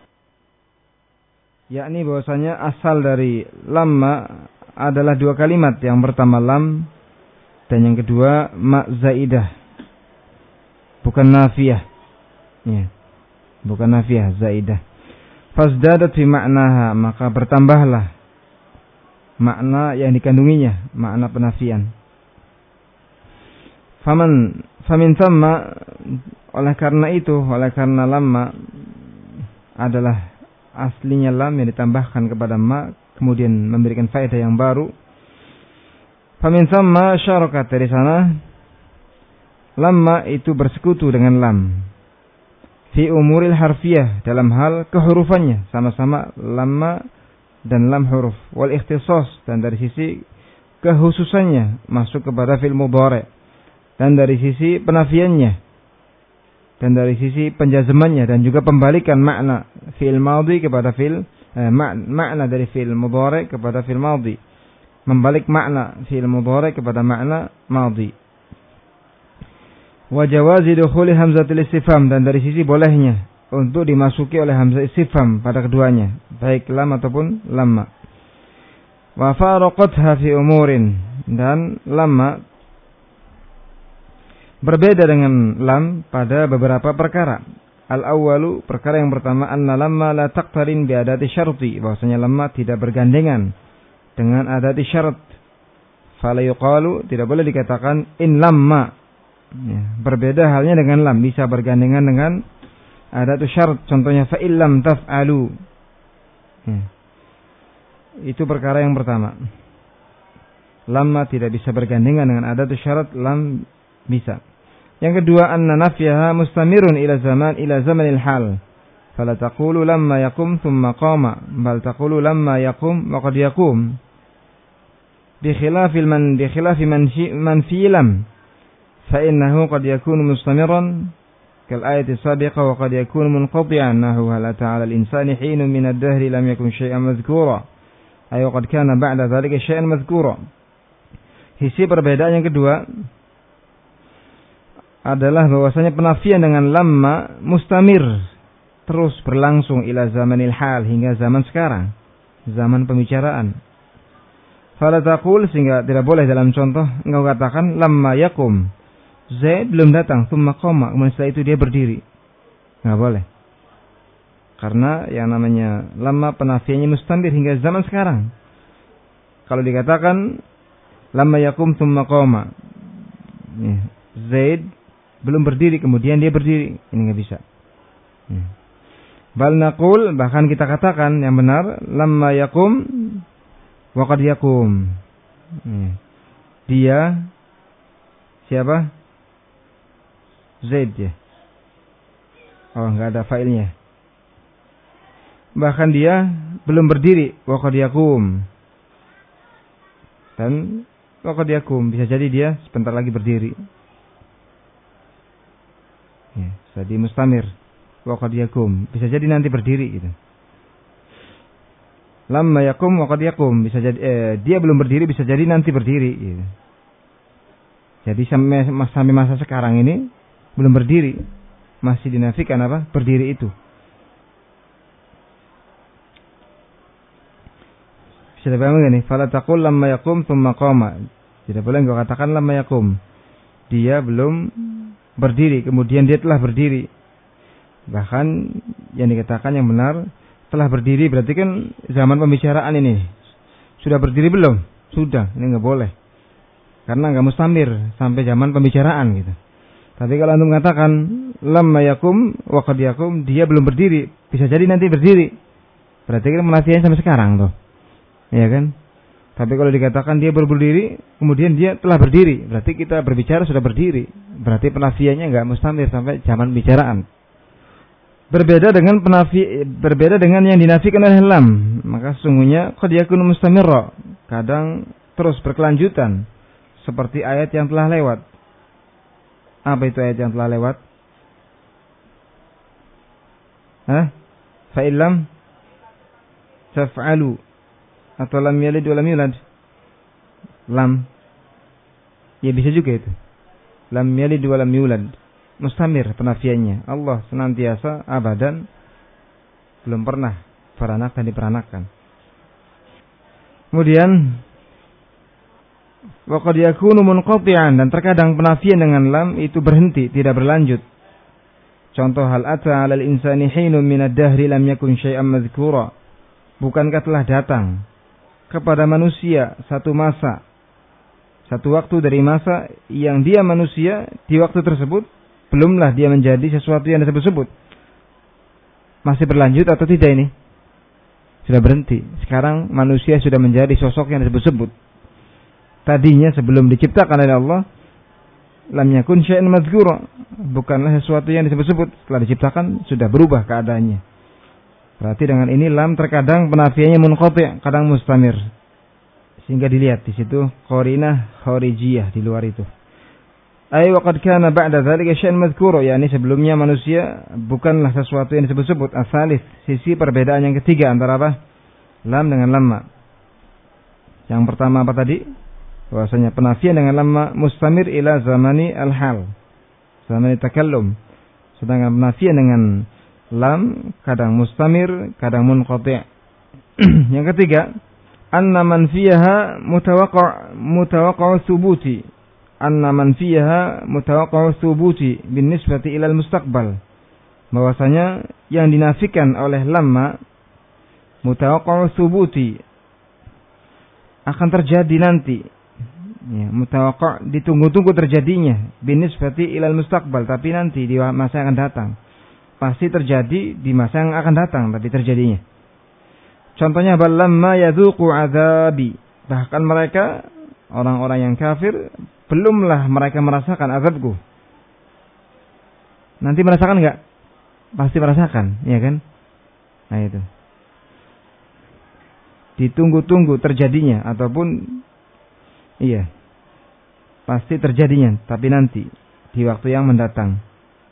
Yakni bahwasanya asal dari lamma adalah dua kalimat, yang pertama lam dan yang kedua ma zaidah, bukan nafiyah, ya, bukan nafiyah, zaidah. Fazdadat fi ma'naha, maka bertambahlah makna yang dikandunginya, makna penafian. Faman famin thamma, oleh karena itu, oleh karena lamma adalah aslinya lam yang ditambahkan kepada ma, kemudian memberikan faedah yang baru. Famin thamma syarakat, dari sana lamma itu bersekutu dengan lam fi umuril harfiyah, dalam hal kehurufannya, sama-sama lamma dan lam huruf, wal ikhtisas, dan dari sisi kekhususannya masuk kepada fi'il mudhari', dan dari sisi penafiannya, dan dari sisi penjazamannya, dan juga pembalikan makna fi'il madhi kepada fi'il eh, mak- makna dari fi'il mudhari' kepada fi'il madhi, membalik makna fi'il mudhari' kepada makna madhi. Wa jawazi dukhuli hamzatul istifham, dan dari sisi bolehnya untuk dimasuki oleh hamzah istifham pada keduanya, baik lam ataupun lamma. Wa faraqatha fi umurin, dan lamma berbeda dengan lam pada beberapa perkara. Al-awwalu, perkara yang pertama, anna lamma la taqtarin bi adati syarti, bahwasanya lamma tidak bergandengan dengan adati syarat. Fala yuqalu, tidak boleh dikatakan in lamma. Ya, berbeda halnya dengan lam, bisa bergandengan dengan adatu syarat. Contohnya fa illam taf'alu. Ya. Itu perkara yang pertama. Lamma tidak bisa bergandengan dengan adatu syarat, lam bisa. Yang kedua, anna nafyaha mustamirun ila zaman ila zamanil hal. Fala taqulu lamma yaqum thumma qama, bal taqulu lamma yaqum wa qad yaqum. bikhilafil man bikhilafi man man fi lam fa innahu qad yakunu mustamiran kal ayati sabiqah wa qad yakunu munqati'an nahu hal ta'ala al-insani hinun min ad-dahri lam yakun syai'an madhkura ay qad kana ba'da dhalika syai'an madhkura. Sisi perbedaan yang kedua adalah bahwasanya penafian dengan lamma mustamir, terus berlangsung ila zamanil hal, hingga zaman sekarang, zaman pembicaraan. Fala taqul, sehingga tidak boleh dalam contoh engkau katakan lamma yakum, Zaid belum datang, thumma qama, kemudian setelah itu dia berdiri. Enggak boleh. Karena yang namanya lamma penafiannya mustamir hingga zaman sekarang. Kalau dikatakan lamma yakum thumma qama, ya, Zaid belum berdiri kemudian dia berdiri, ini enggak bisa. Ya. Bal naqul, bahkan kita katakan yang benar lamma yakum wa qad yakum. Ya. Dia siapa? Zaid ya. Oh, enggak ada failnya. Bahkan dia belum berdiri, wa qad yakum. Dan wa qad yakum, bisa jadi dia sebentar lagi berdiri. Ya, jadi mustamir. Wa qad yakum, bisa jadi nanti berdiri gitu. Lamma yakum wa qad yakum, bisa jadi eh, dia belum berdiri, bisa jadi nanti berdiri gitu. Jadi sampai sampai masa sekarang ini belum berdiri, masih dinafikan apa? Berdiri itu. Bisa dipahami enggak nih? Fala taqul lamma yakum thumma qama. Tidak boleh engkau katakan lamma yakum. Dia belum berdiri, kemudian dia telah berdiri. Bahkan yang dikatakan yang benar, telah berdiri berarti kan zaman pembicaraan ini. Sudah berdiri belum? Sudah, ini enggak boleh. Karena enggak mustamir sampai zaman pembicaraan gitu. Tapi kalau antum mengatakan lamma yakum wa qad yakum, dia belum berdiri, bisa jadi nanti berdiri. Berarti kan penafiannya sampai sekarang tuh. Iya kan? Tapi kalau dikatakan dia baru berdiri, kemudian dia telah berdiri, berarti kita berbicara sudah berdiri. Berarti penafiannya enggak mustamir sampai zaman pembicaraan. Berbeda dengan penafi berbeda dengan yang dinafikan oleh lam, maka sesungguhnya qad yakunu mustamirra, kadang terus berkelanjutan seperti ayat yang telah lewat. Apa itu ayat yang telah lewat? Hah? Fa illam taf'alu atau lam yalid wa lam yulad. Lam. Ya bisa juga itu. Lam yalid wa lam yulad. Mustamir penafiannya. Allah senantiasa abadan belum pernah beranak dan diperanakan. Kemudian wa qad yakunu munqati'an, dan terkadang penafian dengan lam itu berhenti, tidak berlanjut. Contoh hal ata 'alal insani hinun minad dahri lam yakun syai'an madhkura. Bukankah telah datang kepada manusia satu masa, satu waktu dari masa yang dia manusia di waktu tersebut belumlah dia menjadi sesuatu yang disebut-sebut. Masih berlanjut atau tidak ini? Sudah berhenti. Sekarang manusia sudah menjadi sosok yang disebut-sebut. Tadinya sebelum diciptakan oleh Allah, lam yakun syai'an madhkura, bukanlah sesuatu yang disebut-sebut. Setelah diciptakan sudah berubah keadaannya. Berarti dengan ini lam terkadang penafiannya munqati', kadang mustamir. Sehingga dilihat di situ qarinah kharijiyah di luar itu. Ay wa qad kana ba'da dzalika syai'an madhkura, yakni sebelumnya manusia bukanlah sesuatu yang disebut-sebut. Asalif, sisi perbedaan yang ketiga antara apa? Lam dengan lamma. Yang pertama apa tadi? Bahwasanya penafian dengan lamma mustamir ila zamani al-hal, zamani takallum. Sedangkan penafian dengan lam kadang mustamir, kadang munqati'. Yang ketiga, anna man fiha mutawaqqa' mutawaqqa' thubuti. Anna man fiha mutawaqqa' thubuti binisbati ila al-mustaqbal. Bahwasanya yang dinafikan oleh lamma mutawaqqa' thubuti akan terjadi nanti. Ya, mutawaqqa' ditunggu-tunggu terjadinya, binisbati ilal mustaqbal, tapi nanti di masa yang akan datang. Pasti terjadi di masa yang akan datang, tapi terjadinya. Contohnya balamma yadzuqu adzabi. Bahkan mereka orang-orang yang kafir belumlah mereka merasakan azabku. Nanti merasakan enggak? Pasti merasakan, ya kan? Nah itu. Ditunggu-tunggu terjadinya ataupun Iya. Pasti terjadinya, tapi nanti di waktu yang mendatang.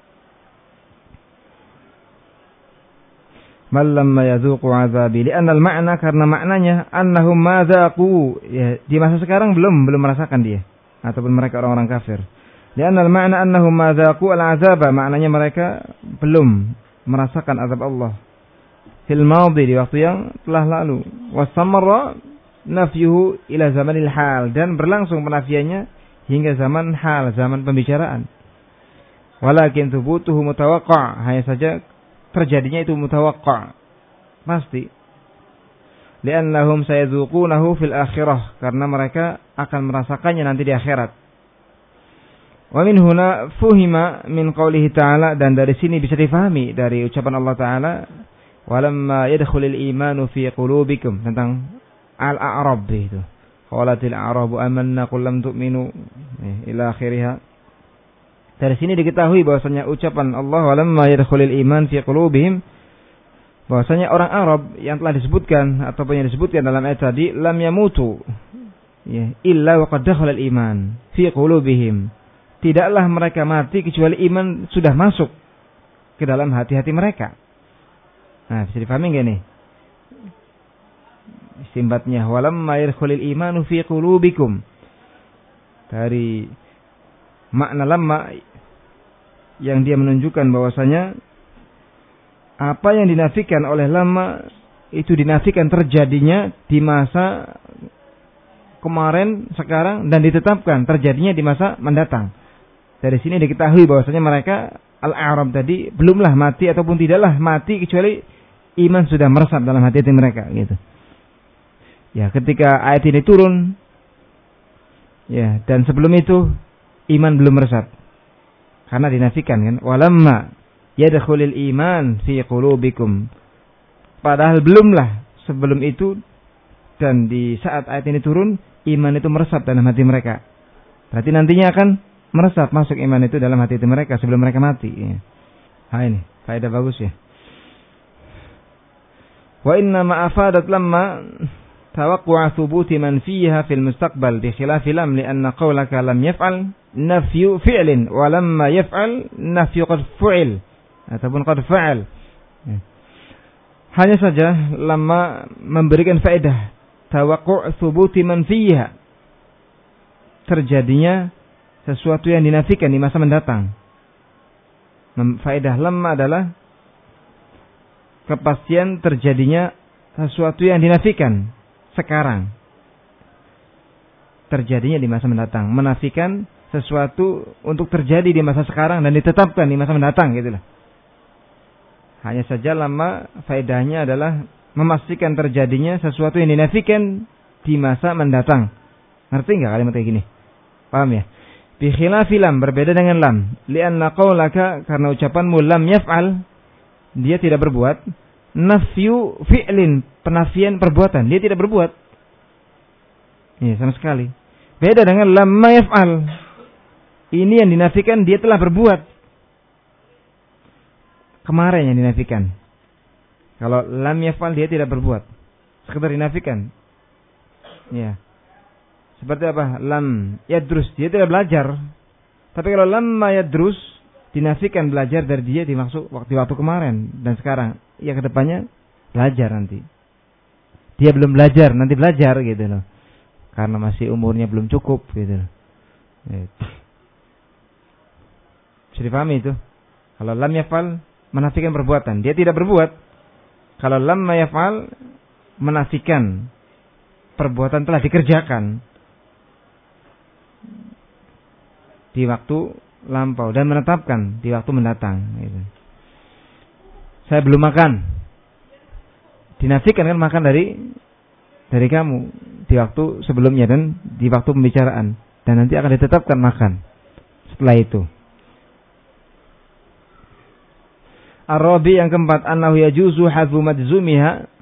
Malamma yadzuqu azabi, li'anna al-ma'na, karena maknanya annahum ma dzaqu, ya, di masa sekarang belum belum merasakan dia ataupun mereka orang-orang kafir. Li'anna al-ma'na annahum ma dzaqu al-azaba, maknanya mereka belum merasakan azab Allah. Fil madhi, di waktu yang telah lalu. Wasamara nafyuhu ila zamanil hal, dan berlangsung penafiannya hingga zaman hal, zaman pembicaraan. Walakin thubutuhu mutawaqqa', hanya saja terjadinya itu mutawaqqa', pasti. Li'annahum sayadzuqunahu fil akhirah, karena mereka akan merasakannya nanti di akhirat. Wa min huna fuhima min qoulihi ta'ala, dan dari sini bisa difahami dari ucapan Allah Ta'ala, walamma yadkhulul imanu fi qulubikum, tentang al-a'rab itu. Qalatil a'rabu amanna qul lam tu'minu ila akhirih. Dari sini diketahui bahwasanya ucapan Allah walamma yadkhulul iman fi qulubihim, bahwasanya orang Arab yang telah disebutkan ataupun yang disebutkan dalam ayat tadi, lam yamutu ya illa wa qad dakhala al-iman fi qulubihim. Tidaklah mereka mati kecuali iman sudah masuk ke dalam hati-hati mereka. Nah, bisa dipahami enggak nih? Istimbatnya walamma yadkhulul imanu fi qulubikum. Dari makna lamma yang dia menunjukkan bahwasanya apa yang dinafikan oleh lamma itu dinafikan terjadinya di masa kemarin, sekarang, dan ditetapkan terjadinya di masa mendatang. Dari sini diketahui bahwasanya mereka al-Arab tadi belumlah mati ataupun tidaklah mati kecuali iman sudah meresap dalam hati mereka, gitu. Ya, ketika ayat ini turun, ya, dan sebelum itu iman belum meresap. Karena dinafikan kan, walamma yadkhulul iman fi qulubikum. Padahal belumlah sebelum itu, dan di saat ayat ini turun, iman itu meresap dalam hati mereka. Berarti nantinya akan meresap masuk iman itu dalam hati mereka sebelum mereka mati. Ya. Ha, ini faedah bagus ya. Wa inna ma afadat lamma tawaqqu'a thubuti man fiha fil mustaqbal bi khilafi lam, li'anna qawlaka lam yaf'al nafyu fi'lin wa lamma yaf'al nafyu qad fu'il ataupun qad fa'al. Ya. Hanya saja lamma memberikan faedah tawaqqu'u thubuti man fiha, terjadinya sesuatu yang dinafikan di masa mendatang. Faedah lamma adalah kepastian terjadinya sesuatu yang dinafikan sekarang, terjadinya di masa mendatang, menafikan sesuatu untuk terjadi di masa sekarang dan ditetapkan di masa mendatang, gitulah. Hanya saja lama faedahnya adalah memastikan terjadinya sesuatu yang dinafikan di masa mendatang. Ngerti enggak kalimat kayak gini? Paham ya? Bi khilafi lam, berbeda dengan lam. Li'anna qaulaka, karena ucapanmu lam yaf'al, dia tidak berbuat. Nafyu fi'lin, penafian perbuatan, dia tidak berbuat. Iya, sama sekali. Beda dengan lamma yaf'al. Ini yang dinafikan dia telah berbuat. Kemarin yang dinafikan. Kalau lam yaf'al dia tidak berbuat, sekedar dinafikan. Ya. Seperti apa? Lam yadrus, dia tidak belajar. Tapi kalau lamma yadrus, dinafikan belajar dari dia dimaksud waktu waktu kemarin dan sekarang. Ya, kedepannya belajar nanti. Dia belum belajar, nanti belajar gitu loh. Karena masih umurnya belum cukup gitu loh. Gitu. Bisa dipahami itu? Kalau lam yaf'al menafikan perbuatan, dia tidak berbuat. Kalau lam yaf'al menafikan perbuatan telah dikerjakan di waktu lampau dan menetapkan di waktu mendatang gitu. Saya belum makan, dinafikan kan makan dari dari kamu di waktu sebelumnya dan di waktu pembicaraan, dan nanti akan ditetapkan makan setelah itu. Ar-rabi yang keempat, annahu yajuzu hadzu majzumiha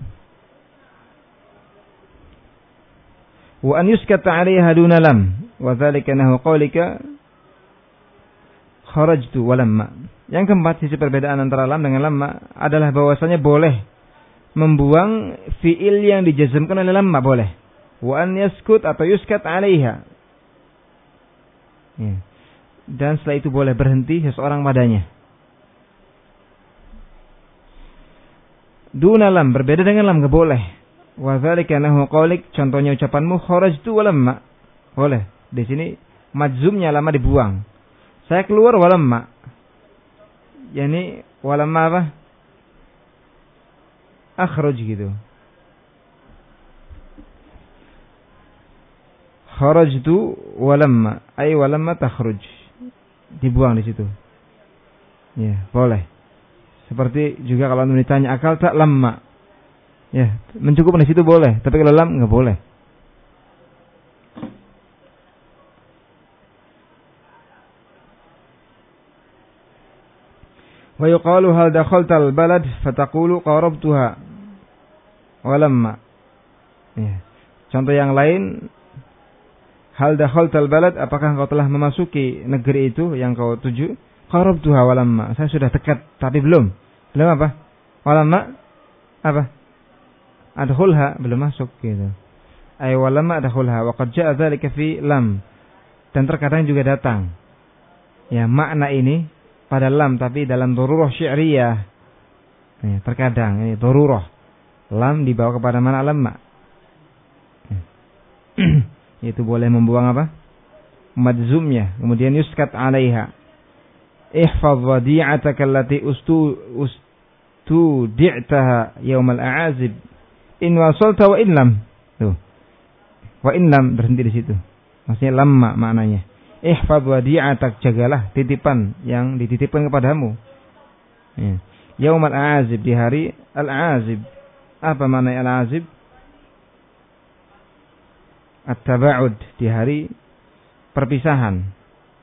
wa an yuskata 'alaiha duna lam, wa dzalika nahu qaulika kharajtu wa lamma. Yang keempat, sisi perbedaan antara lam dengan lamma adalah bahwasanya boleh membuang fiil yang dijazmkan oleh lamma, boleh. Wa an yaskut atau yuskat 'alaiha, Ya. Dan setelah itu boleh berhenti seseorang padanya. Duna lam, berbeda dengan lam, enggak boleh. Wa dzalika nahu qaulik, contohnya ucapanmu kharajtu walamma. Boleh. Di sini majzumnya lama dibuang. Saya keluar walamma. Yani walamma apa? Akhruj gitu. Kharajtu walamma, ay walamma takhruj. Dibuang di situ. Ya, boleh. Seperti juga kalau ditanya akal tak lamma. Ya, mencukup di situ boleh, tapi kalau lam enggak boleh. Wa yuqalu hal dakhaltal balad fataqulu qarabtuha walamma. Ya. Contoh yang lain, hal dakhaltal balad, apakah engkau telah memasuki negeri itu yang kau tuju? Qarabtuha walamma, saya sudah dekat tapi belum. Belum apa? Walamma apa? Adkhulha, belum masuk gitu. Ay walamma adkhulha wa qad jaa dzalika fi lam. Dan terkadang juga datang ya makna ini pada lam tapi dalam darurah syi'riyah. Ya, terkadang ini darurah. Lam dibawa kepada mana lamma. Ya. Itu boleh membuang apa? Madzumnya, kemudian yuskat 'alaiha. Ihfaz wadi'ataka allati ustu ustudi'taha yaumal a'azib in wasalta wa in lam. Tuh. Wa in lam berhenti di situ. Maksudnya lamma maknanya. Ihfaz wadi'atak, jagalah titipan yang dititipkan kepadamu. Ya. Yaumal a'azib, di hari al-a'azib. Apa makna al-a'azib? At-taba'ud, di hari perpisahan.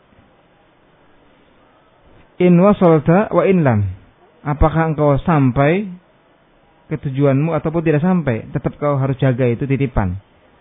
In wasalta wa in lam. Apakah engkau sampai ke tujuanmu ataupun tidak sampai, tetap kau harus jaga itu titipan.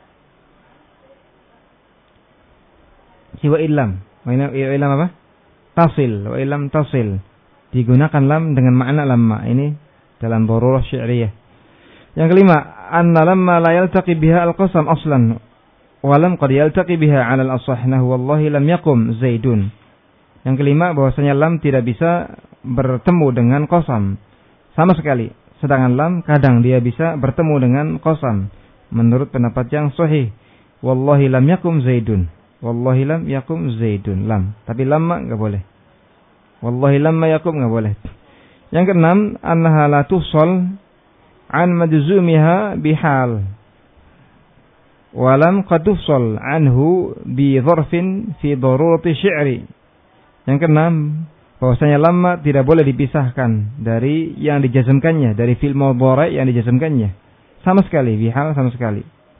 Si wa illam. Wa illam apa? Tasil. Wa illam tasil. Digunakan lam dengan makna lamma. Ini dalam darurah syi'riyah. Yang kelima, anna lamma la yaltaqi biha al-qasam aslan. Wa lam qad yaltaqi biha 'ala al-asah. Nahu wallahi lam yakum Zaidun. Yang kelima, bahwasanya lam tidak bisa bertemu dengan qasam sama sekali. Sedangkan lam kadang dia bisa bertemu dengan qasam. Menurut pendapat yang sahih, wallahi lam yakum Zaidun. Wallahi lam yakum Zaidun, lam. Tapi lamma enggak boleh. Wallahi lamma yakum enggak boleh. Yang keenam, annaha la tusal an majzumiha bihal. Wa lam qad tufsal anhu bi dharfin fi darurati syi'ri. Yang keenam, bahwasanya lamma tidak boleh dipisahkan dari yang dijazmkannya, dari fi'il mudhari' yang dijazmkannya. Sama sekali, bihal sama sekali.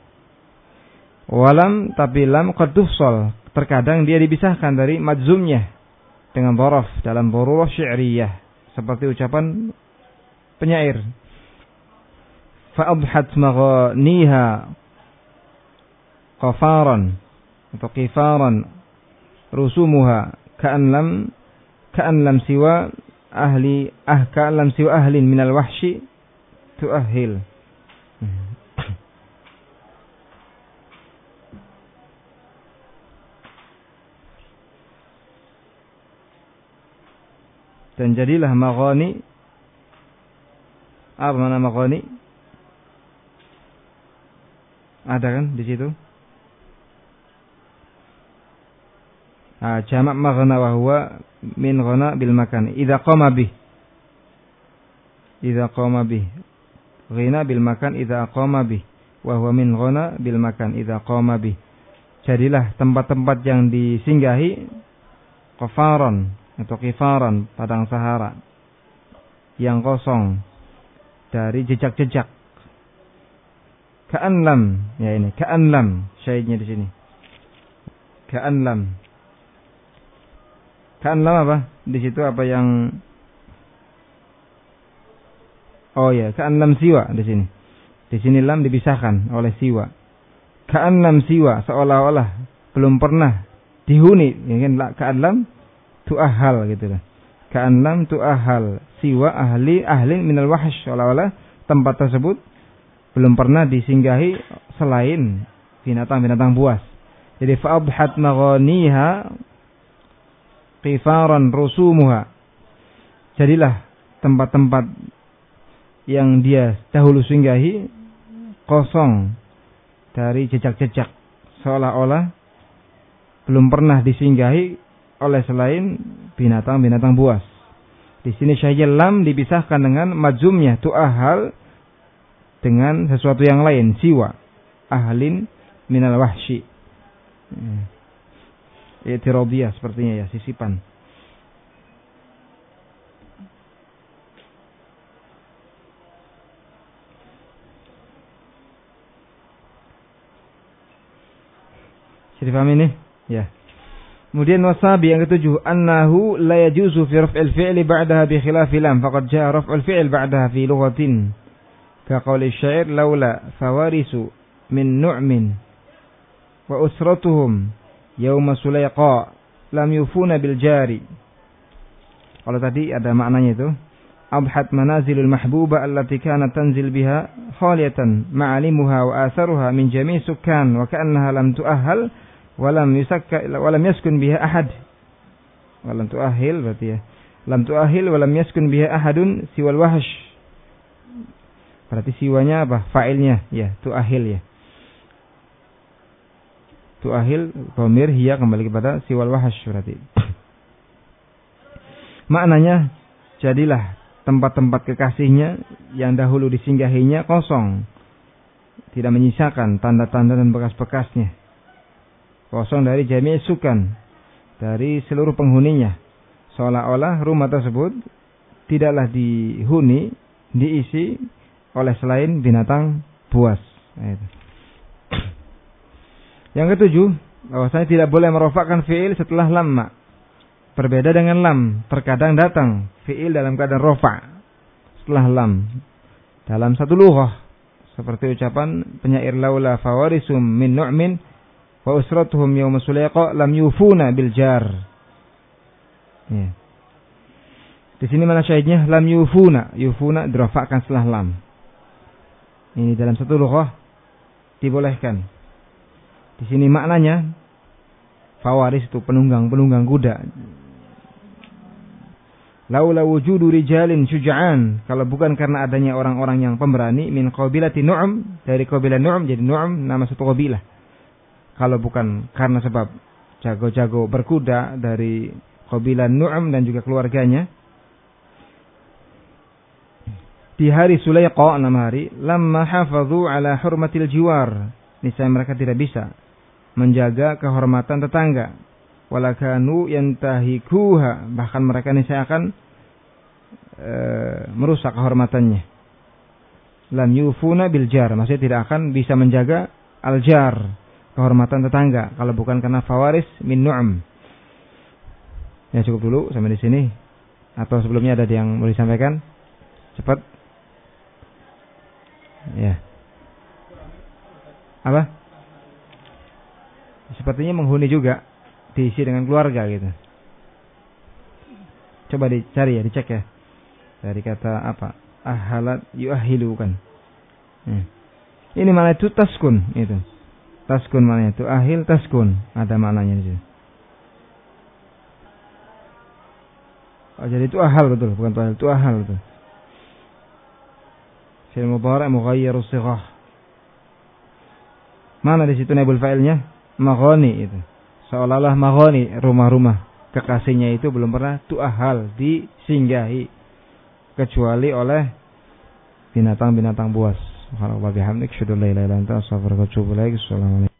Walam, tapi lam qad tufsal, terkadang dia dipisahkan dari majzumnya dengan dharaf dalam darurah syi'riyah, seperti ucapan penyair. Fa'adhat maghaniha qafaran atau qifaran rusumuha ka'an lam ka'an lam siwa ahli ah ka'an lam siwa ahlin minal wahshi tu'ahil. Dan jadilah maghani. Apa mana maghani? Ada kan di situ? Ah, jamak maghna wa huwa min ghana bil makan. Idza qama bih. Idza qama bih. Ghina bil makan idza qama bih. Wa huwa min ghana bil makan idza qama bih. Jadilah tempat-tempat yang disinggahi qafaran atau kifaran, padang sahara yang kosong dari jejak-jejak. Ka'an lam, ya ini ka'an lam, syaitnya di sini. Ka'an lam. Ka'an lam apa? Di situ apa yang oh ya, ka'an lam siwa di sini. Di sini lam dipisahkan oleh siwa. Ka'an lam siwa, seolah-olah belum pernah dihuni, ya kan? Ka'an lam tu'ahal gitu lah. Ka'an lam tu'ahal siwa ahli ahlin minal wahsh, seolah-olah tempat tersebut belum pernah disinggahi selain binatang-binatang buas. Jadi fa'abhat maghaniha qifaran rusumuha. Jadilah tempat-tempat yang dia dahulu singgahi kosong dari jejak-jejak, seolah-olah belum pernah disinggahi oleh selain binatang-binatang buas. Di sini syahid lam dipisahkan dengan majzumnya tu'ahal dengan sesuatu yang lain, siwa ahlin minal wahsyi. I'tiradiyah sepertinya ya, sisipan. Jadi paham ini? Ya. Kemudian wasabi yang ketujuh, annahu la yajuzu fi raf'il fi'li ba'daha bi khilafi lam, faqad jaa raf'ul fi'l ba'daha fi lughatin ka qawli syair laula fawarisu min nu'min wa usratuhum yawma sulayqa lam yufuna bil jari. Kalau tadi ada maknanya itu, abhat manazilul mahbuba allati kanat tanzil biha khaliyatan ma'alimuha wa atharuha min jami' sukkan wa ka'annaha lam tu'ahhal walam yusakka walam yaskun biha ahad. Walam tuahil berarti ya. Lam tuahil walam yaskun biha ahadun siwal wahsh. Berarti siwanya apa? Fa'ilnya ya, tuahil ya. Tuahil dhamir hiya kembali kepada siwal wahsh berarti. Maknanya jadilah tempat-tempat kekasihnya yang dahulu disinggahinya kosong, tidak menyisakan tanda-tanda dan bekas-bekasnya. Kosong dari jami' sukan, dari seluruh penghuninya, seolah-olah rumah tersebut tidaklah dihuni, diisi oleh selain binatang buas. Yang ketujuh, bahwasanya tidak boleh merofakkan fi'il setelah lamma. Berbeda dengan lam, terkadang datang fi'il dalam keadaan rofa setelah lam dalam satu lughah, seperti ucapan penyair laula fawarisum min nu'min wa usratuhum yawma sulayqa lam yufuna bil jar. Ya. Di sini mana syahidnya? Lam yufuna, yufuna dirafa'kan setelah lam. Ini dalam satu lughah dibolehkan. Di sini maknanya fawaris itu penunggang-penunggang kuda. Laula wujudu rijalin syuja'an, kalau bukan karena adanya orang-orang yang pemberani min qabilati Nu'm, dari qabilah Nu'm, jadi Nu'm nama satu qabilah. Kalau bukan karena sebab jago-jago berkuda dari qabilah Nu'm dan juga keluarganya, di hari Sulayqa, enam hari, lamma hafadhu ala hurmatil jiwar, niscaya mereka tidak bisa menjaga kehormatan tetangga, walakanu yantahikuha, bahkan mereka niscaya akan e, merusak kehormatannya. Lam yufuna bil jar, maksudnya tidak akan bisa menjaga al jar, kehormatan tetangga, kalau bukan karena fawaris min nu'am. Ya cukup dulu sampai di sini. Atau sebelumnya ada yang mau disampaikan? Cepat. Ya. Apa? Sepertinya menghuni juga, diisi dengan keluarga gitu. Coba dicari ya, dicek ya. Dari kata apa? Ahalat yuahilu kan. Hmm. Ini mana itu taskun itu. Taskun mana itu? Ahil taskun, ada maknanya di sini. Oh, jadi itu ahal betul, bukan ahil, itu ahal betul. Fi'il mudhari' mughayyiru shighah. Mana di situ naibul fa'ilnya? Maghani itu. Seolah-olah maghani, rumah-rumah kekasihnya itu belum pernah tu'ahal, disinggahi kecuali oleh binatang-binatang buas. Subhanallah bihamdik, syukur la ilaha illa anta, astaghfiruka wa atubu ilaik. Assalamualaikum.